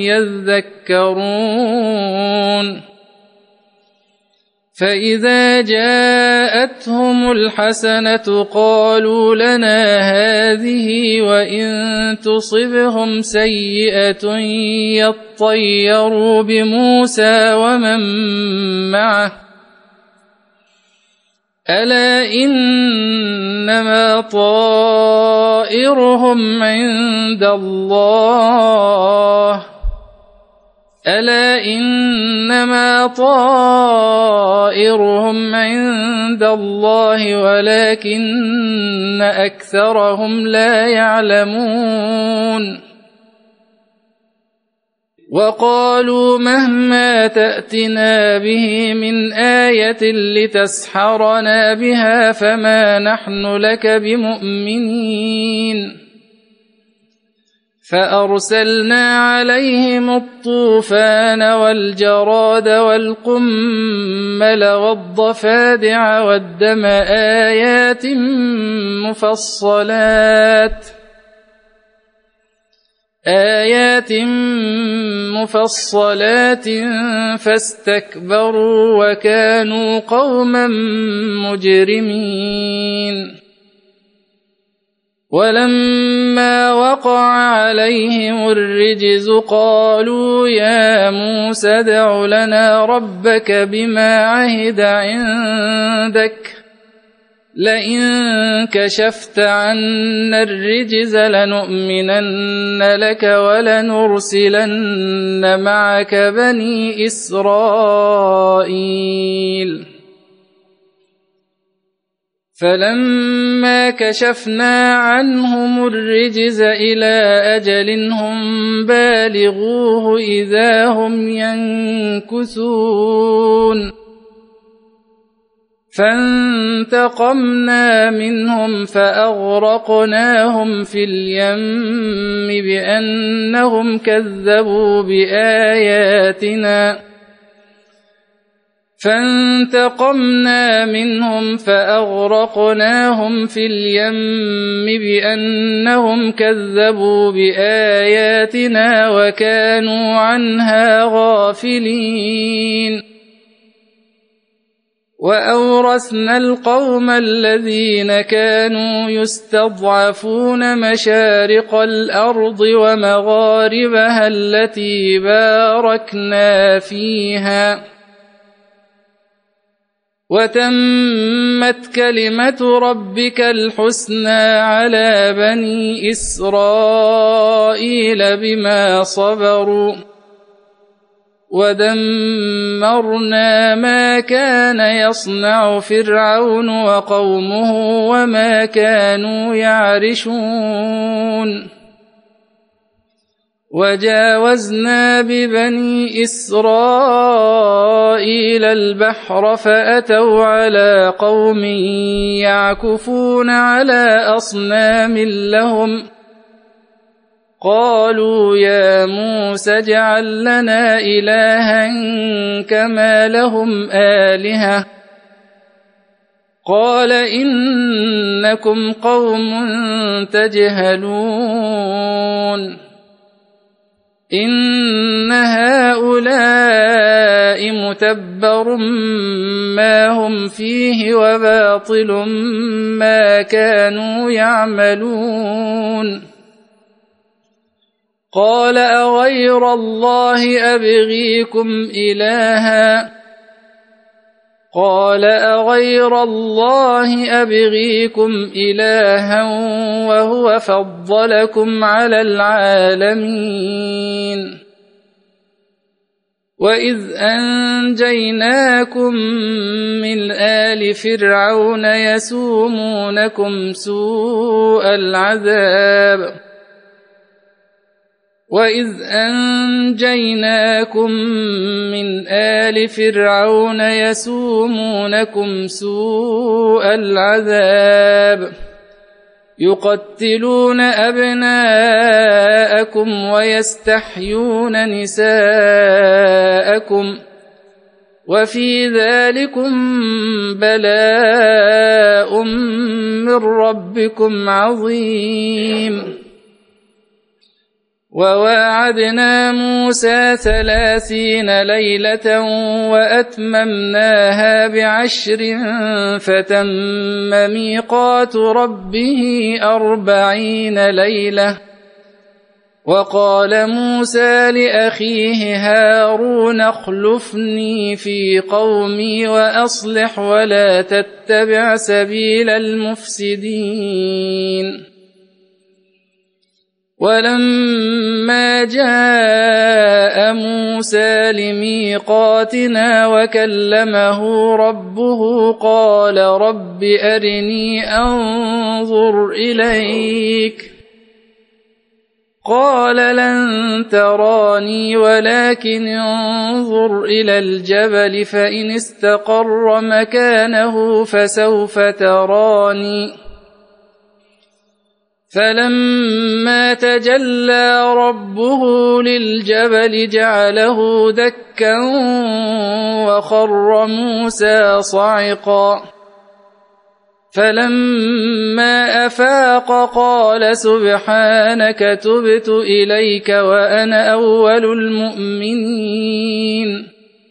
Speaker 1: يذكرون فإذا جاءتهم الحسنة قالوا لنا هذه وإن تصبهم سيئة يطيروا بموسى ومن معه ألا إنما طائرهم عند الله ولكن أكثرهم لا يعلمون وقالوا مهما تأتنا به من آية لتسحرنا بها فما نحن لك بمؤمنين فأرسلنا عليهم الطوفان والجراد والقمل والضفادع والدم آيات مفصلات فاستكبروا وكانوا قوما مجرمين ولما وقع عليهم الرجز قالوا يا موسى ادع لنا ربك بما عهد عندك لئن كشفت عنا الرجز لنؤمنن لك ولنرسلن معك بني إسرائيل فلما كشفنا عنهم الرجز إلى أجل هم بالغوه إذا هم ينكثون فانتقمنا منهم فأغرقناهم في اليم بأنهم كذبوا بآياتنا وكانوا عنها غافلين وأورثنا القوم الذين كانوا يستضعفون مشارق الأرض ومغاربها التي باركنا فيها وتمت كلمة ربك الحسنى على بني إسرائيل بما صبروا ودمرنا ما كان يصنع فرعون وقومه وما كانوا يعرشون وجاوزنا ببني إسرائيل البحر فأتوا على قوم يعكفون على أصنام لهم قالوا يا موسى اجعل لنا إلها كما لهم آلهة قال إنكم قوم تجهلون إن هؤلاء متبر ما هم فيه وباطل ما كانوا يعملون قال أغير الله أبغيكم إلها وهو فضلكم على العالمين وإذ أنجيناكم من آل فرعون يسومونكم سوء العذاب وإذ أنجيناكم من آل فرعون يسومونكم سوء العذاب يقتلون أبناءكم ويستحيون نساءكم وفي ذلكم بلاء من ربكم عظيم وواعدنا موسى 30 ليلة وأتممناها ب10 فتم ميقات ربه 40 ليلة وقال موسى لأخيه هارون اخلفني في قومي وأصلح ولا تتبع سبيل المفسدين ولما جاء موسى لميقاتنا وكلمه ربه قال رب أرني أنظر إليك قال لن تراني ولكن انظر إلى الجبل فإن استقر مكانه فسوف تراني فلما تجلى ربه للجبل جعله دكا وخر موسى صعقا فلما أفاق قال سبحانك تبت إليك وأنا أول المؤمنين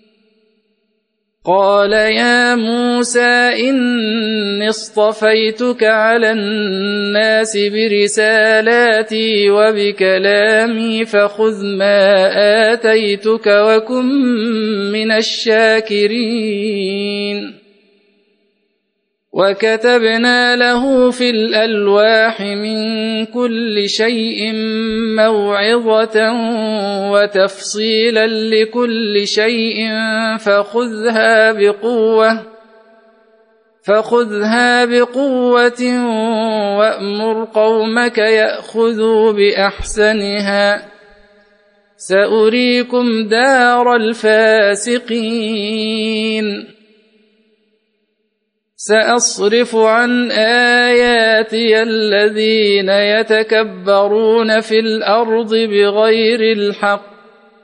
Speaker 1: قال يا موسى إني اصطفيتك على الناس برسالاتي وبكلامي فخذ ما آتيتك وكن من الشاكرين وكتبنا له في الألواح من كل شيء موعظة وتفصيلا لكل شيء فخذها بقوة وأمر قومك يأخذوا بأحسنها سأريكم دار الفاسقين سأصرف عن آياتي الذين يتكبرون في الأرض بغير الحق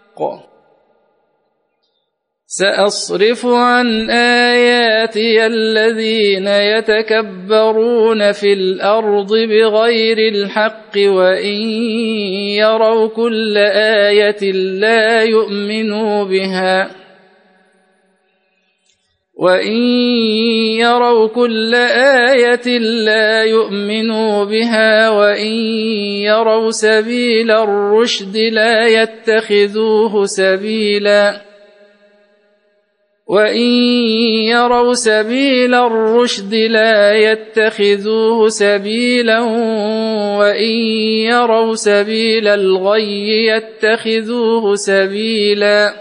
Speaker 1: سأصرف عن آياتي الذين يتكبرون في الأرض بغير الحق وإن يروا كل آية لا يؤمنوا بها وإن يروا كل آية لا يؤمنوا بها وإن يروا سبيل الرشد لا يتخذوه سبيلا وإن يروا سبيل الرشد لا يتخذوه سبيلا وإن يروا سبيل الغي يتخذوه سبيلا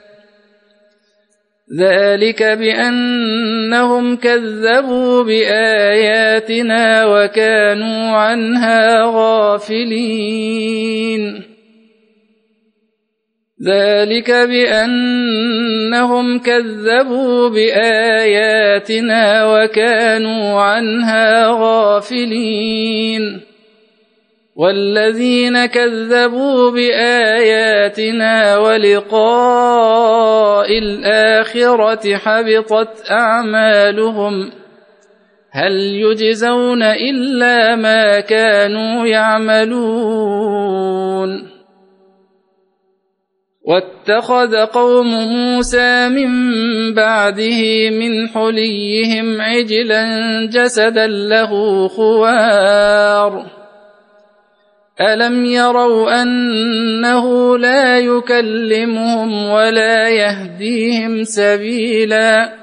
Speaker 1: ذلك بأنهم كذبوا بآياتنا وكانوا عنها غافلين ذلك بأنهم كذبوا بآياتنا وكانوا عنها غافلين والذين كذبوا بآياتنا ولقاء الآخرة حبطت أعمالهم هل يجزون إلا ما كانوا يعملون واتخذ قوم موسى من بعده من حليهم عجلا جسدا له خوار ألم يروا أنه لا يكلمهم ولا يهديهم سبيلا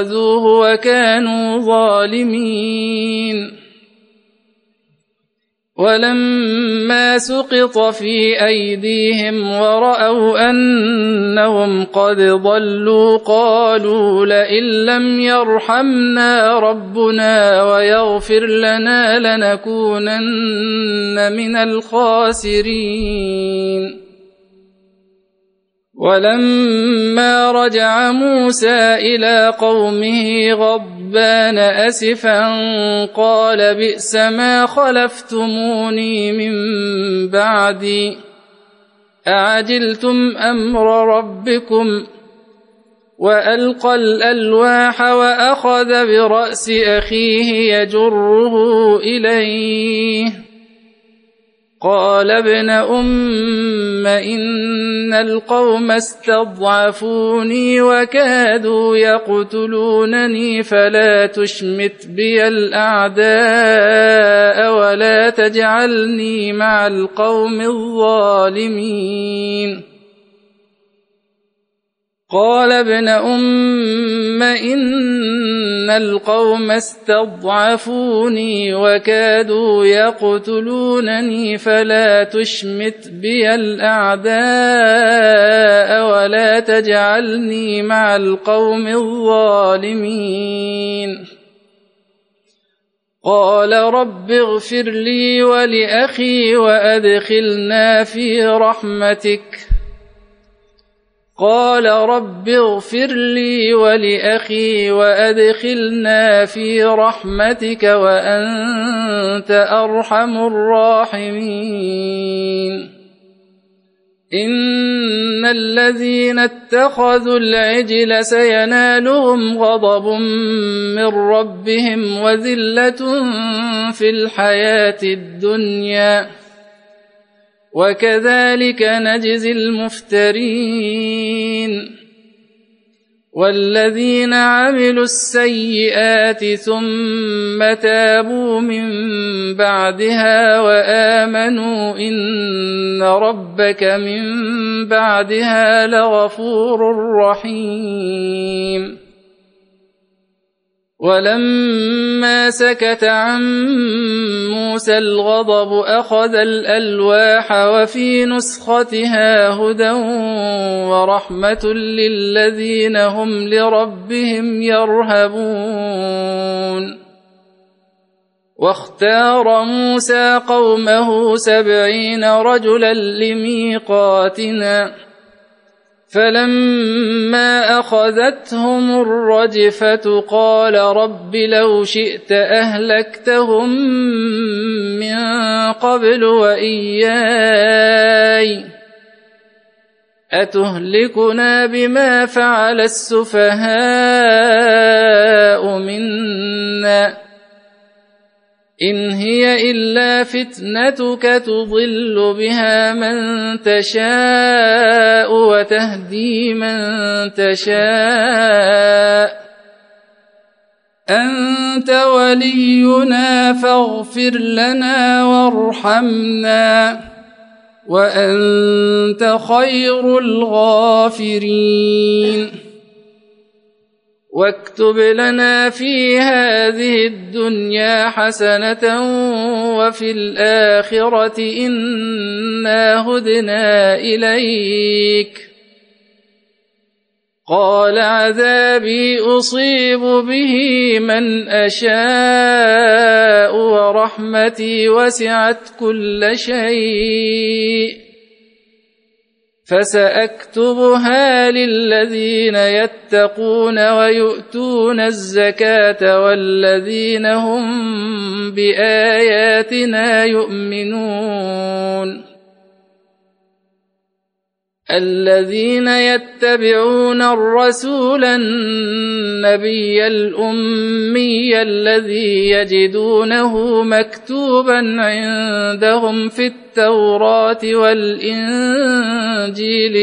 Speaker 1: اتخذوه وكانوا ظالمين ولما سقط في أيديهم ورأوا أنهم قد ضلوا قالوا لئن لم يرحمنا ربنا ويغفر لنا لنكونن من الخاسرين. ولما رجع موسى إلى قومه غضبان أسفا قال بئس ما خلفتموني من بعدي أعجلتم أمر ربكم وألقى الألواح وأخذ برأس أخيه يجره إليه قال ابن أم إن القوم استضعفوني وكادوا يقتلونني فلا تشمت بي الأعداء ولا تجعلني مع القوم الظالمين. قال ابن أم إن القوم استضعفوني وكادوا يقتلونني فلا تشمت بي الأعداء ولا تجعلني مع القوم الظالمين. قال رب اغفر لي ولأخي وأدخلنا في رحمتك قال رب اغفر لي ولأخي وأدخلنا في رحمتك وأنت أرحم الراحمين. إن الذين اتخذوا العجل سينالهم غضب من ربهم وذلة في الحياة الدنيا وكذلك نجزي المفترين. والذين عملوا السيئات ثم تابوا من بعدها وآمنوا إن ربك من بعدها لغفور رحيم. ولما سكت عن موسى الغضب أخذ الألواح وفي نسختها هدى ورحمة للذين هم لربهم يرهبون. واختار موسى قومه 70 رجلا لميقاتنا فلما أخذتهم الرجفة قال رب لو شئت أهلكتهم من قبل وإياي أتهلكنا بما فعل السفهاء منا إن هي إلا فتنتك تضل بها من تشاء وتهدي من تشاء أنت ولينا فاغفر لنا وارحمنا وأنت خير الغافرين. واكتب لنا في هذه الدنيا حسنة وفي الآخرة إنا هدنا إليك قال عذابي أصيب به من أشاء ورحمتي وسعت كل شيء فسأكتبها للذين يتقون ويؤتون الزكاة والذين هم بآياتنا يؤمنون. الذين يتبعون الرسول النبي الأمي الذي يجدونه مكتوبا عندهم في التوراة والإنجيل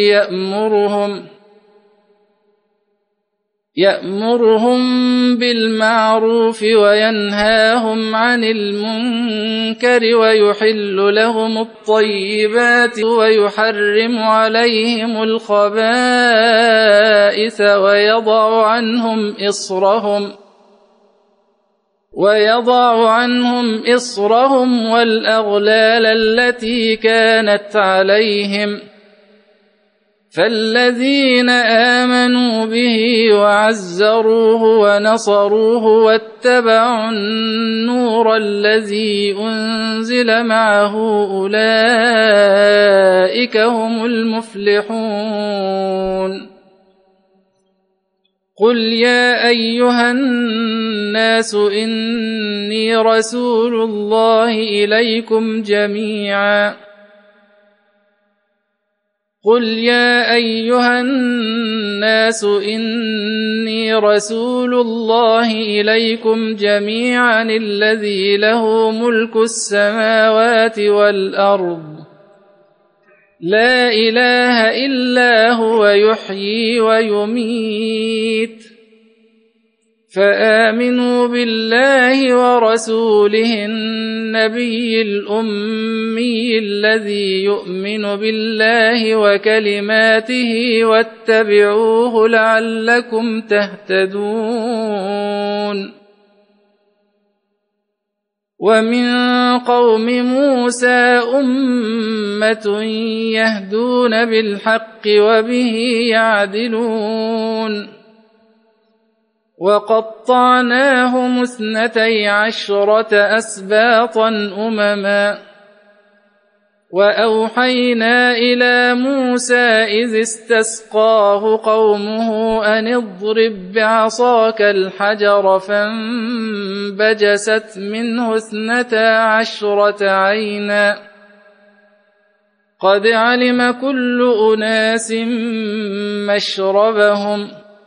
Speaker 1: يأمرهم بالمعروف وينهاهم عن المنكر ويحل لهم الطيبات ويحرم عليهم الخبائث ويضع عنهم إصرهم ويضع عنهم إصرهم والأغلال التي كانت عليهم فالذين آمنوا به وعزروه ونصروه واتبعوا النور الذي أنزل معه أولئك هم المفلحون قل يا أيها الناس إني رسول الله إليكم جميعا قل يا أيها الناس إني رسول الله إليكم جميعا الذي له ملك السماوات والأرض لا إله إلا هو يحيي ويميت فآمنوا بالله ورسوله النبي الأمي الذي يؤمن بالله وكلماته واتبعوه لعلكم تهتدون ومن قوم موسى أمة يهدون بالحق وبه يعدلون وقطعناهم 12 أسباطا أمما وأوحينا إلى موسى إذ استسقاه قومه أن اضرب بعصاك الحجر فانبجست منه 12 عينا قد علم كل أناس مشربهم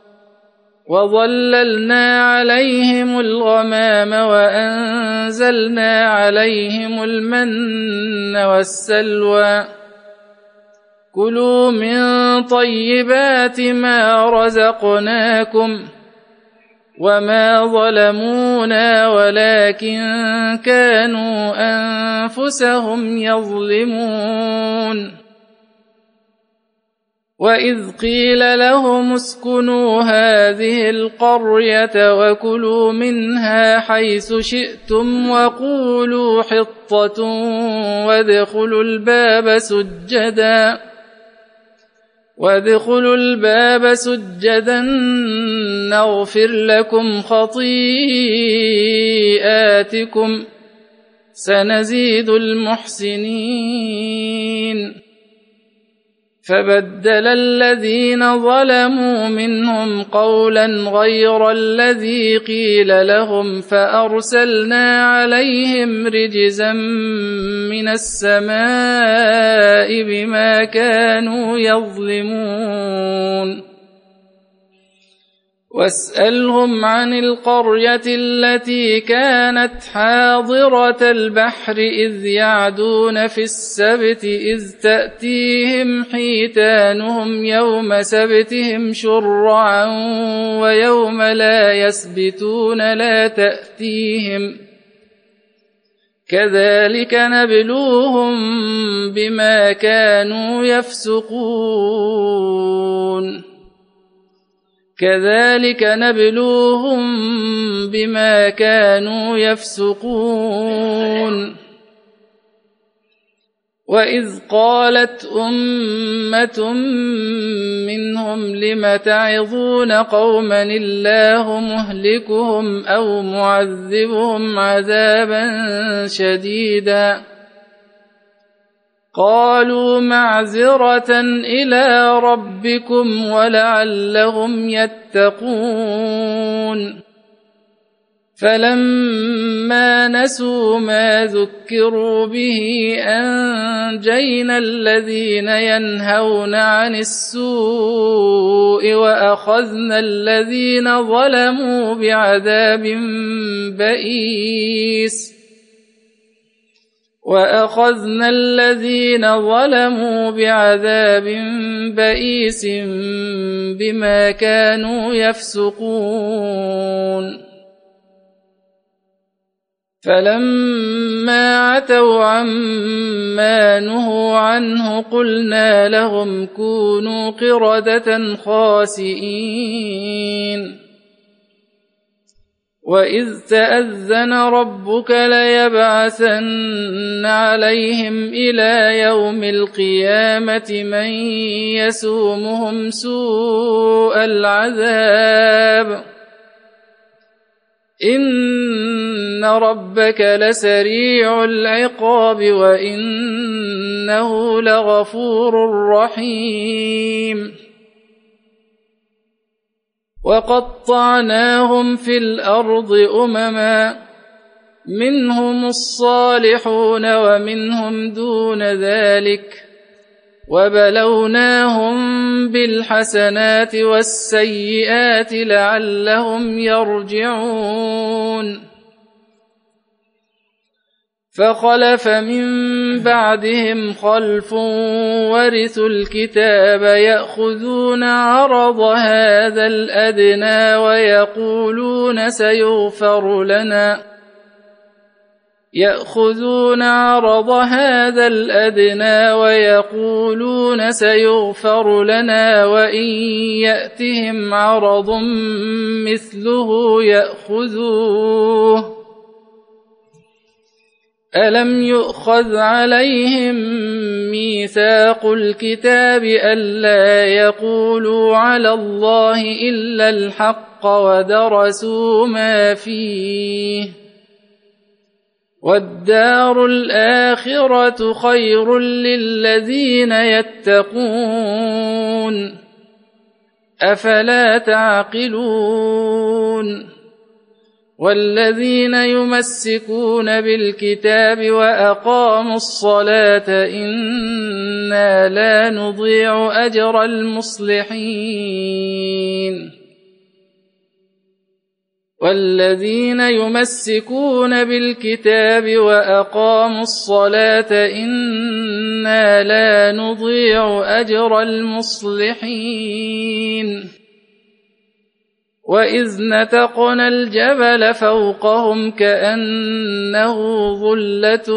Speaker 1: وظللنا عليهم الغمام وأنزلنا عليهم المن والسلوى كلوا من طيبات ما رزقناكم وما ظلمونا ولكن كانوا أنفسهم يظلمون وإذ قيل لهم اسكنوا هذه القرية وكلوا منها حيث شئتم وقولوا حطة وادخلوا الباب سجدا نغفر لكم خطيئاتكم سنزيد المحسنين فبدل الذين ظلموا منهم قولا غير الذي قيل لهم فأرسلنا عليهم رجزا من السماء بما كانوا يظلمون واسألهم عن القرية التي كانت حاضرة البحر إذ يعدون في السبت إذ تأتيهم حيتانهم يوم سبتهم شرعا ويوم لا يسبتون لا تأتيهم كذلك نبلوهم بما كانوا يفسقون وإذ قالت أمة منهم لم تعظون قوما الله مهلكهم أو معذبهم عذابا شديدا قالوا معذرة إلى ربكم ولعلهم يتقون فلما نسوا ما ذكروا به أنجينا الذين ينهون عن السوء وأخذنا الذين ظلموا بعذاب بئيس بما كانوا يفسقون فلما عتوا عما نهوا عنه قلنا لهم كونوا قردة خاسئين وإذ تأذن ربك ليبعثن عليهم إلى يوم القيامة من يسومهم سوء العذاب إن ربك لسريع العقاب وإنه لغفور رحيم وقطعناهم في الأرض أمما منهم الصالحون ومنهم دون ذلك وبلوناهم بالحسنات والسيئات لعلهم يرجعون فخلف من بعدهم خلف ورثوا الكتاب يأخذون عرض هذا الأدنى ويقولون سيغفر لنا وإن يأتهم عرض مثله يأخذوه ألم يؤخذ عليهم ميثاق الكتاب ألا يقولوا على الله إلا الحق ودرسوا ما فيه والدار الآخرة خير للذين يتقون أفلا تعقلون والذين يمسكون بالكتاب وأقاموا الصلاة إنا لا نضيع أجر المصلحين والذين يمسكون بالكتاب وأقاموا الصلاة إنا لا نضيع أجر المصلحين وإذ نتقنا الجبل فوقهم كأنه ظلة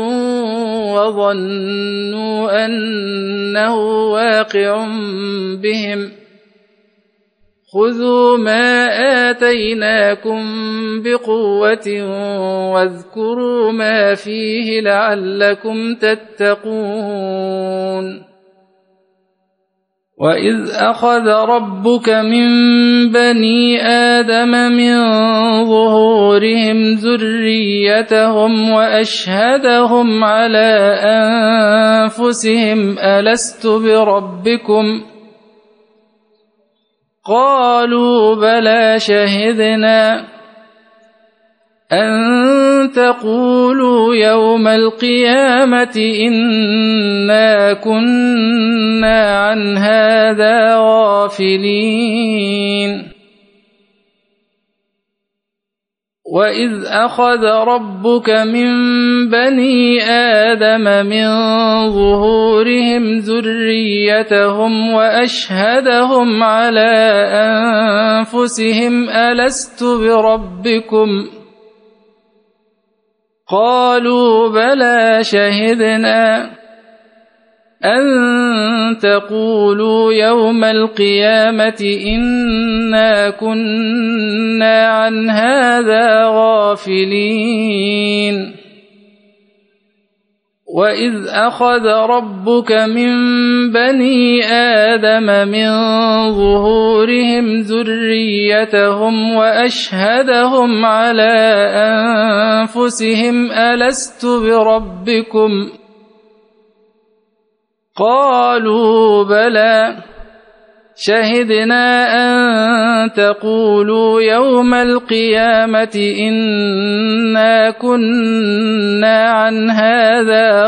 Speaker 1: وظنوا أنه واقع بهم خذوا ما آتيناكم بقوة واذكروا ما فيه لعلكم تتقون وإذ أخذ ربك من بني آدم من ظهورهم ذريتهم وأشهدهم على أنفسهم ألست بربكم قالوا بلى شهدنا أن تقولوا يوم القيامة إنا كنا عن هذا غافلين وإذ أخذ ربك من بني آدم من ظهورهم ذريتهم وأشهدهم على أنفسهم ألست بربكم قالوا بلى شهدنا أن تقولوا يوم القيامة إنا كنا عن هذا غافلين وإذ أخذ ربك من بني آدم من ظهورهم ذريتهم وأشهدهم على أنفسهم ألست بربكم قالوا بلى شهدنا أن تقولوا يوم القيامة إنا كنا عن هذا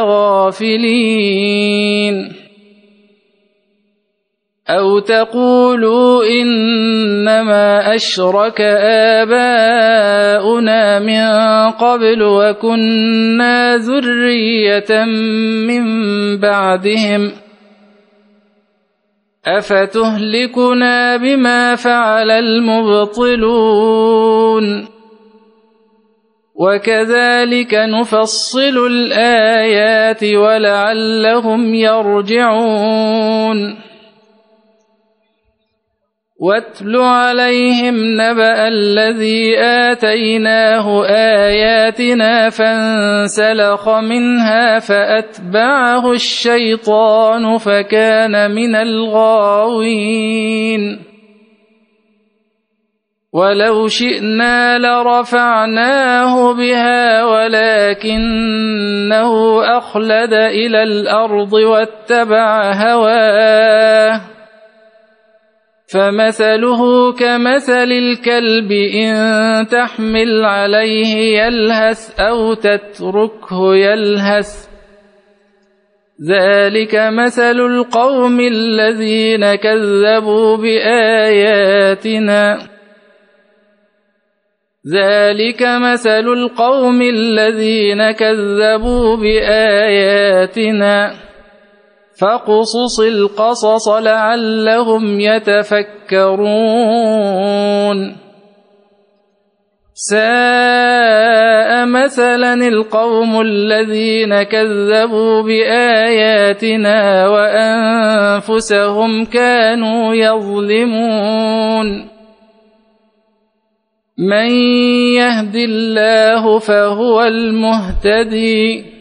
Speaker 1: غافلين أو تقولوا إنما أشرك آباؤنا من قبل وكنا ذرية من بعدهم أفتهلكنا بما فعل المبطلون وكذلك نفصل الآيات ولعلهم يرجعون واتل عليهم نبأ الذي آتيناه آياتنا فانسلخ منها فأتبعه الشيطان فكان من الغاوين ولو شئنا لرفعناه بها ولكنه أخلد إلى الأرض واتبع هواه فمثله كمثل الكلب إن تحمل عليه يلهث أو تتركه يلهث ذلك مثل القوم الذين كذبوا بآياتنا فاقصص القصص لعلهم يتفكرون ساء مثلا القوم الذين كذبوا بآياتنا وأنفسهم كانوا يظلمون من يهد الله فهو المهتدي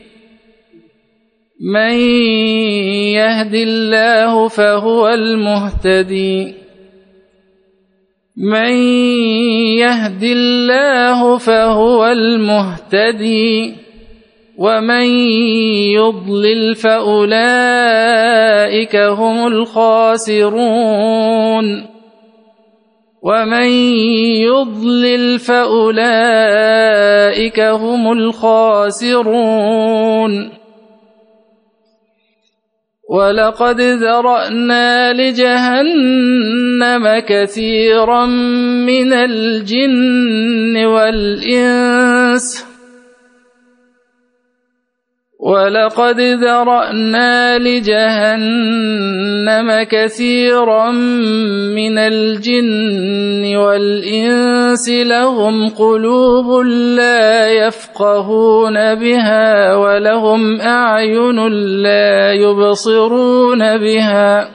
Speaker 1: ومن يضلل فأولئك هم الخاسرون ولقد ذرأنا لجهنم كثيرا من الجن والإنس لهم قلوب لا يفقهون بها ولهم أعين لا يبصرون بها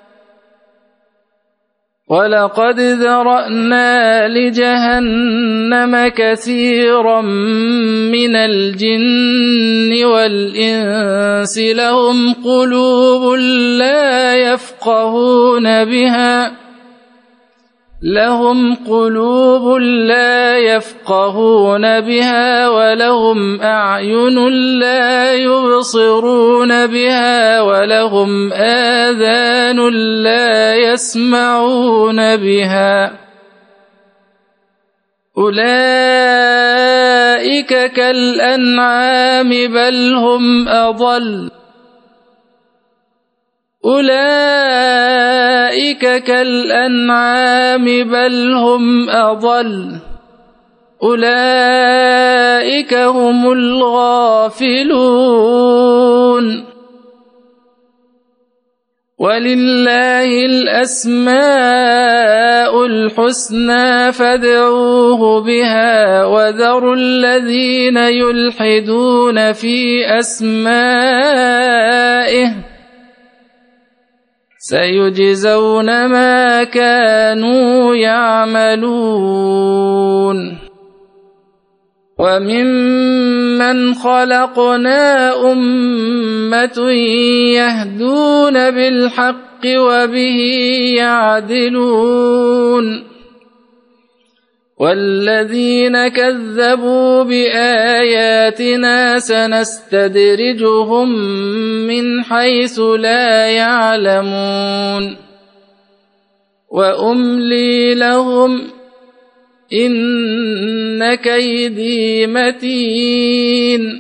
Speaker 1: ولقد ذرأنا لجهنم كثيرا من الجن والإنس لهم قلوب لا يفقهون بها ولهم أعين لا يبصرون بها ولهم آذان لا يسمعون بها أولئك كالأنعام بل هم أضل أولئك هم الغافلون ولله الأسماء الحسنى فادعوه بها وذروا الذين يلحدون في أسمائه سيجزون ما كانوا يعملون وممن خلقنا أمة يهدون بالحق وبه يعدلون والذين كذبوا بآياتنا سنستدرجهم من حيث لا يعلمون وأملي لهم إن كيدي متين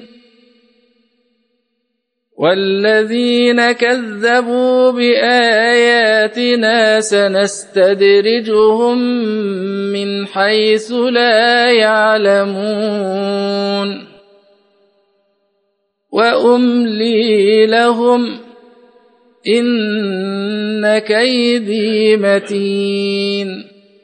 Speaker 1: والذين كذبوا بآياتنا سنستدرجهم من حيث لا يعلمون وأملي لهم إن كيدي متين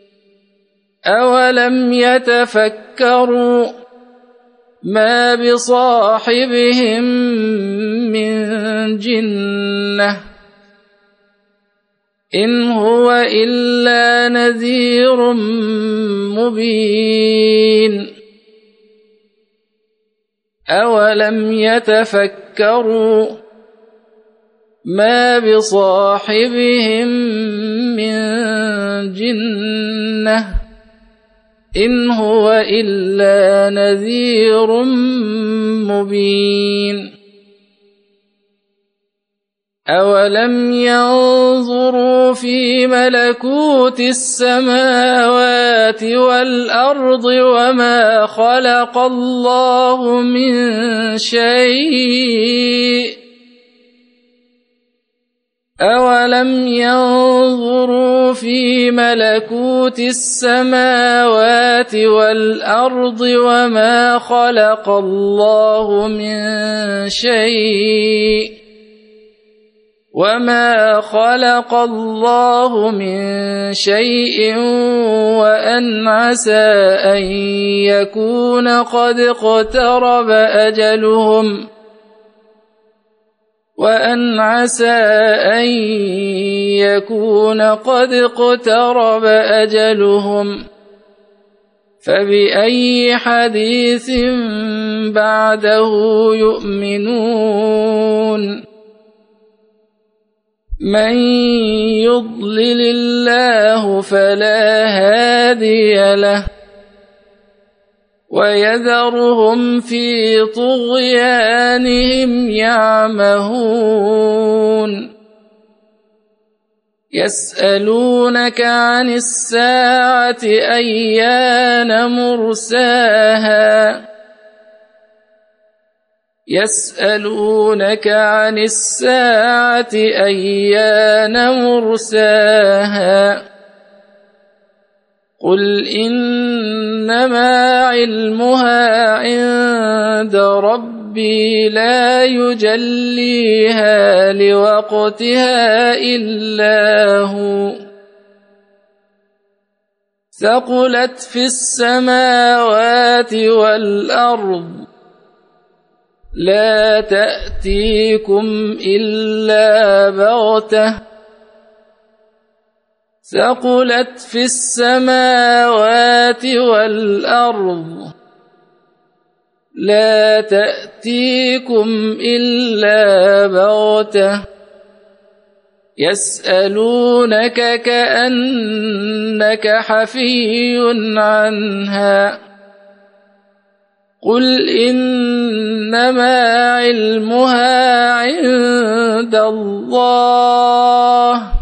Speaker 1: أولم يتفكروا ما بصاحبهم من جنة إن هو إلا نذير مبين أولم يتفكروا ما بصاحبهم من جنة إن هو إلا نذير مبين أولم ينظروا في ملكوت السماوات والأرض وما خلق الله من شيء أولم ينظروا في ملكوت السماوات والأرض وما خلق الله من شيء وأن عسى أن يكون قد اقترب أجلهم فبأي حديث بعده يؤمنون من يضلل الله فلا هادي له ويذرهم في طغيانهم يعمهون يسألونك عن الساعة أيان مرساها قل إنما علمها عند ربي لا يجليها لوقتها إلا هو ثقلت في السماوات والأرض لا تأتيكم إلا بغتة ثقلت في السماوات والأرض لا تأتيكم إلا بغتة يسألونك كأنك حفي عنها قل إنما علمها عند الله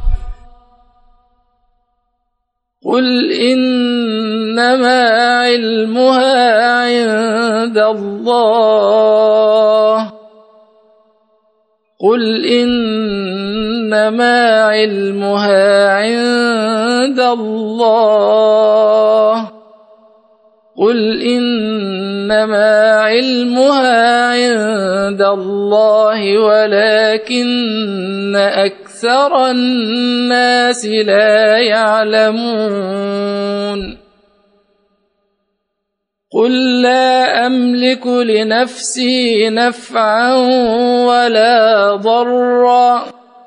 Speaker 1: قل إنما علمها عند الله ولكن أكثر الناس لا يعلمون قل لا أملك لنفسي نفعا ولا ضرا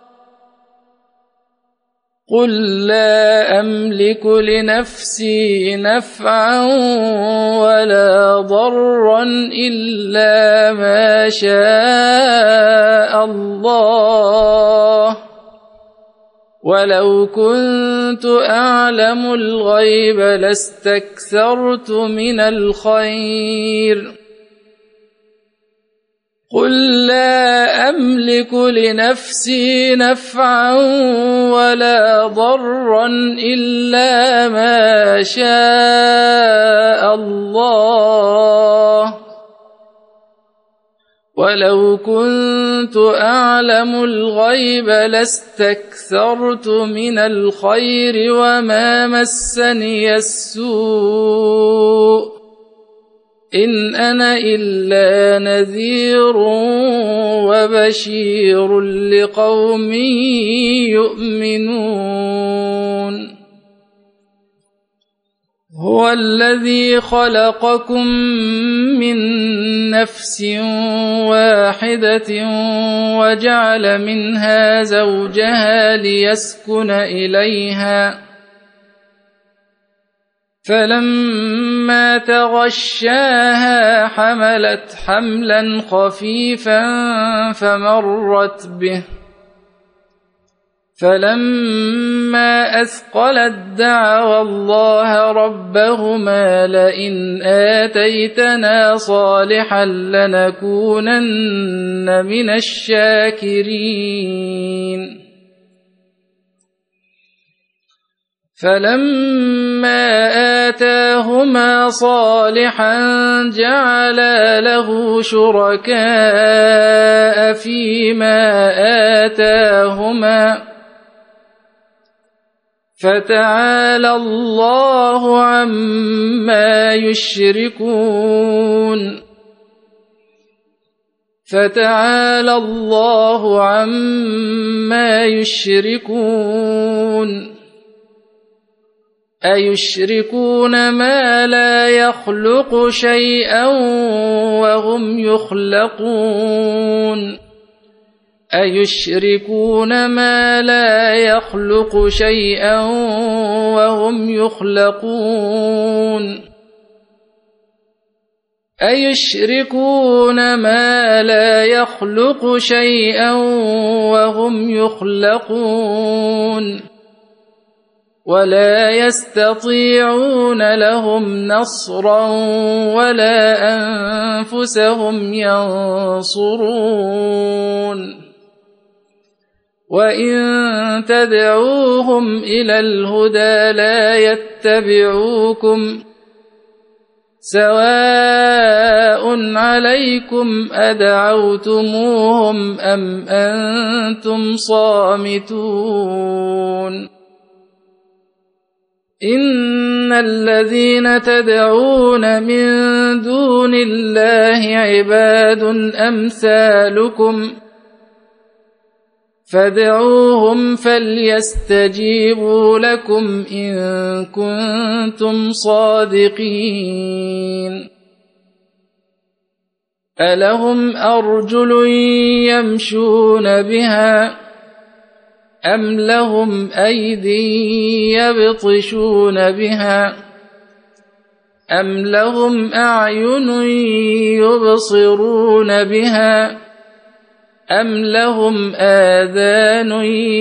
Speaker 1: إلا ما شاء الله ولو كنت أعلم الغيب لاستكثرت من الخير قل لا أملك لنفسي نفعا ولا ضرا إلا ما شاء الله ولو كنت أعلم الغيب لاستكثرت من الخير وما مسني السوء إن أنا إلا نذير وبشير لقوم يؤمنون. هو الذي خلقكم من نفس واحدة وجعل منها زوجها ليسكن إليها فلما تغشاها حملت حملا خفيفا فمرت به فلما أثقلت دعوا الله ربهما لئن آتيتنا صالحا لنكونن من الشاكرين فلما آتاهما صالحا جعلا له شركاء فيما آتاهما فتعالى الله عما يشركون فتعالى الله عما يشركون أيشركون ما لا يخلق شيئا وهم يخلقون أيشركون ما لا يخلق شيئا وهم يخلقون أيشركون ما لا يخلق شيئا وهم يخلقون ولا يستطيعون لهم نصرا ولا أنفسهم ينصرون وإن تدعوهم إلى الهدى لا يتبعوكم سواء عليكم أدعوتموهم أم أنتم صامتون إن الذين تدعون من دون الله عباد أمثالكم فادعوهم فليستجيبوا لكم إن كنتم صادقين ألهم أرجل يمشون بها أم لهم أيدي يبطشون بها أم لهم أعين يبصرون بها أم لهم آذان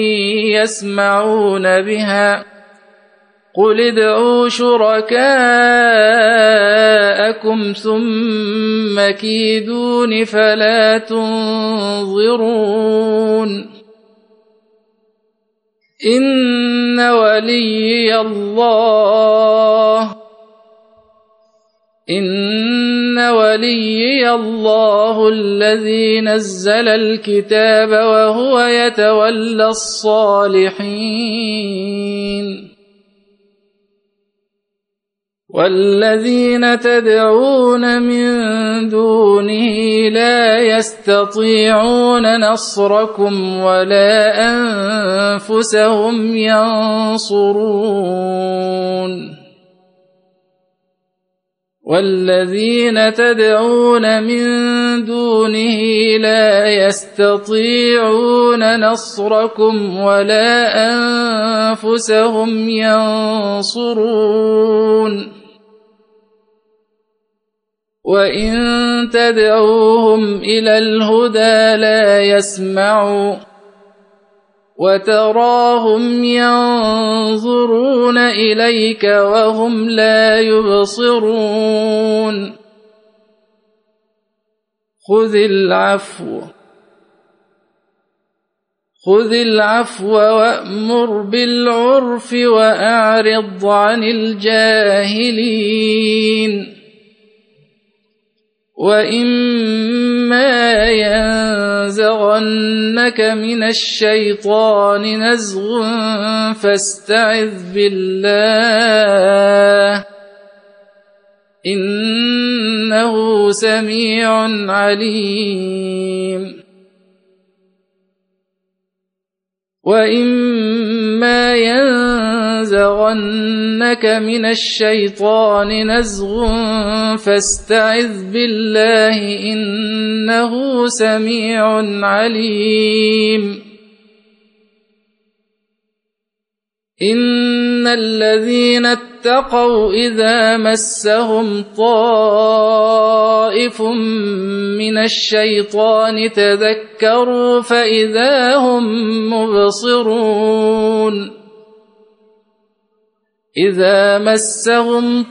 Speaker 1: يسمعون بها قل ادعوا شركاءكم ثم كيدون فلا تنظرون إن وليي الله الذي نزل الكتاب وهو يتولى الصالحين والذين تدعون من دونه لا يستطيعون نصركم ولا أنفسهم ينصرون والذين تدعون من دونه لا يستطيعون نصركم ولا أنفسهم ينصرون وإن تدعوهم إلى الهدى لا يسمعوا وتراهم ينظرون إليك وهم لا يبصرون خذ العفو وأمر بالعرف وأعرض عن الجاهلين وإما ينزغنك من الشيطان نزغ فاستعذ بالله إنه سميع عليم وإما ينزغنك ينزغنك من الشيطان نزغ فاستعذ بالله إنه سميع عليم إن الذين اتقوا إذا مسهم طائف من الشيطان تذكروا فإذا هم مبصرون إذا مسهم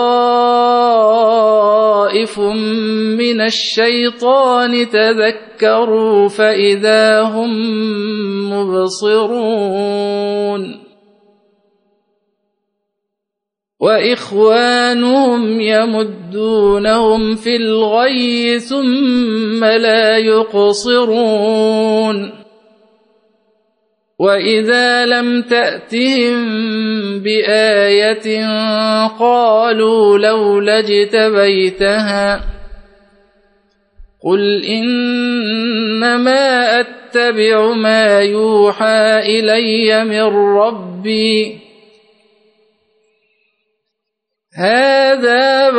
Speaker 1: طائف من الشيطان تذكروا فإذا هم مبصرون وإخوانهم يمدونهم في الغي ثم لا يقصرون وإذا لم تأتهم بآية قالوا لولا اجتبيتها قل إنما أتبع ما يوحى إلي من ربي هذا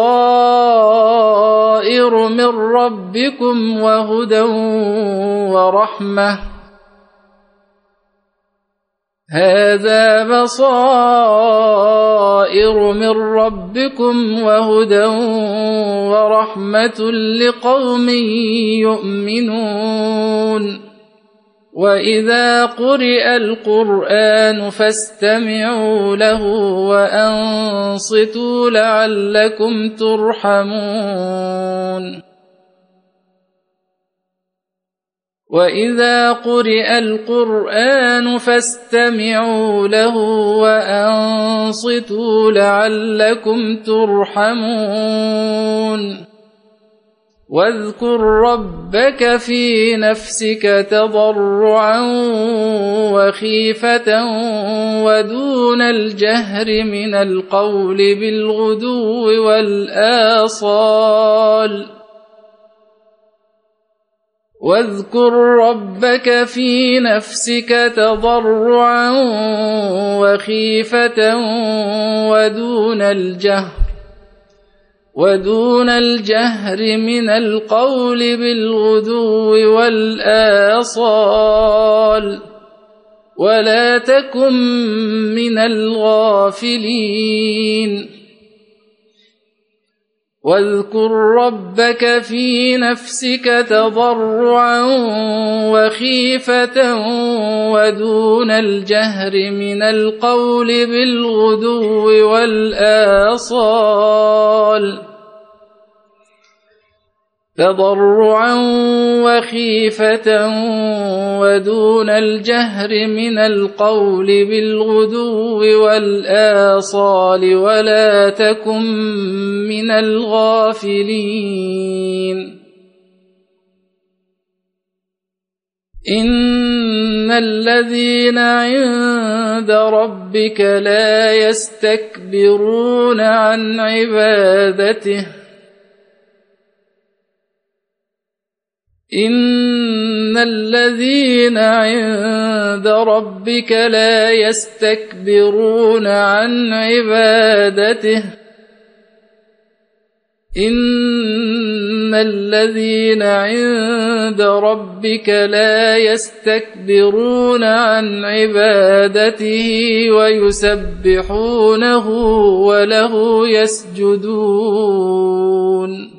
Speaker 1: بصائر من ربكم وهدى ورحمة هذا بصائر من ربكم وهدى ورحمة لقوم يؤمنون وإذا قرئ القرآن فاستمعوا له وأنصتوا لعلكم ترحمون وإذا قرئ القرآن فاستمعوا له وأنصتوا لعلكم ترحمون واذكر ربك في نفسك تضرعا وخيفة ودون الجهر من القول بالغدو والآصال واذكر ربك في نفسك تضرعا وخيفة ودون الجهر من القول بالغدو والآصال ولا تكن من الغافلين واذكر ربك في نفسك تضرعا وخيفة ودون الجهر من القول بالغدو والآصال تضرعا وخيفة ودون الجهر من القول بالغدو والآصال ولا تكن من الغافلين إن الذين عند ربك لا يستكبرون عن عبادته إن الذين عند ربك لا يستكبرون عن عبادته إن الذين عند ربك لا يستكبرون عن عبادته ويسبحونه وله يسجدون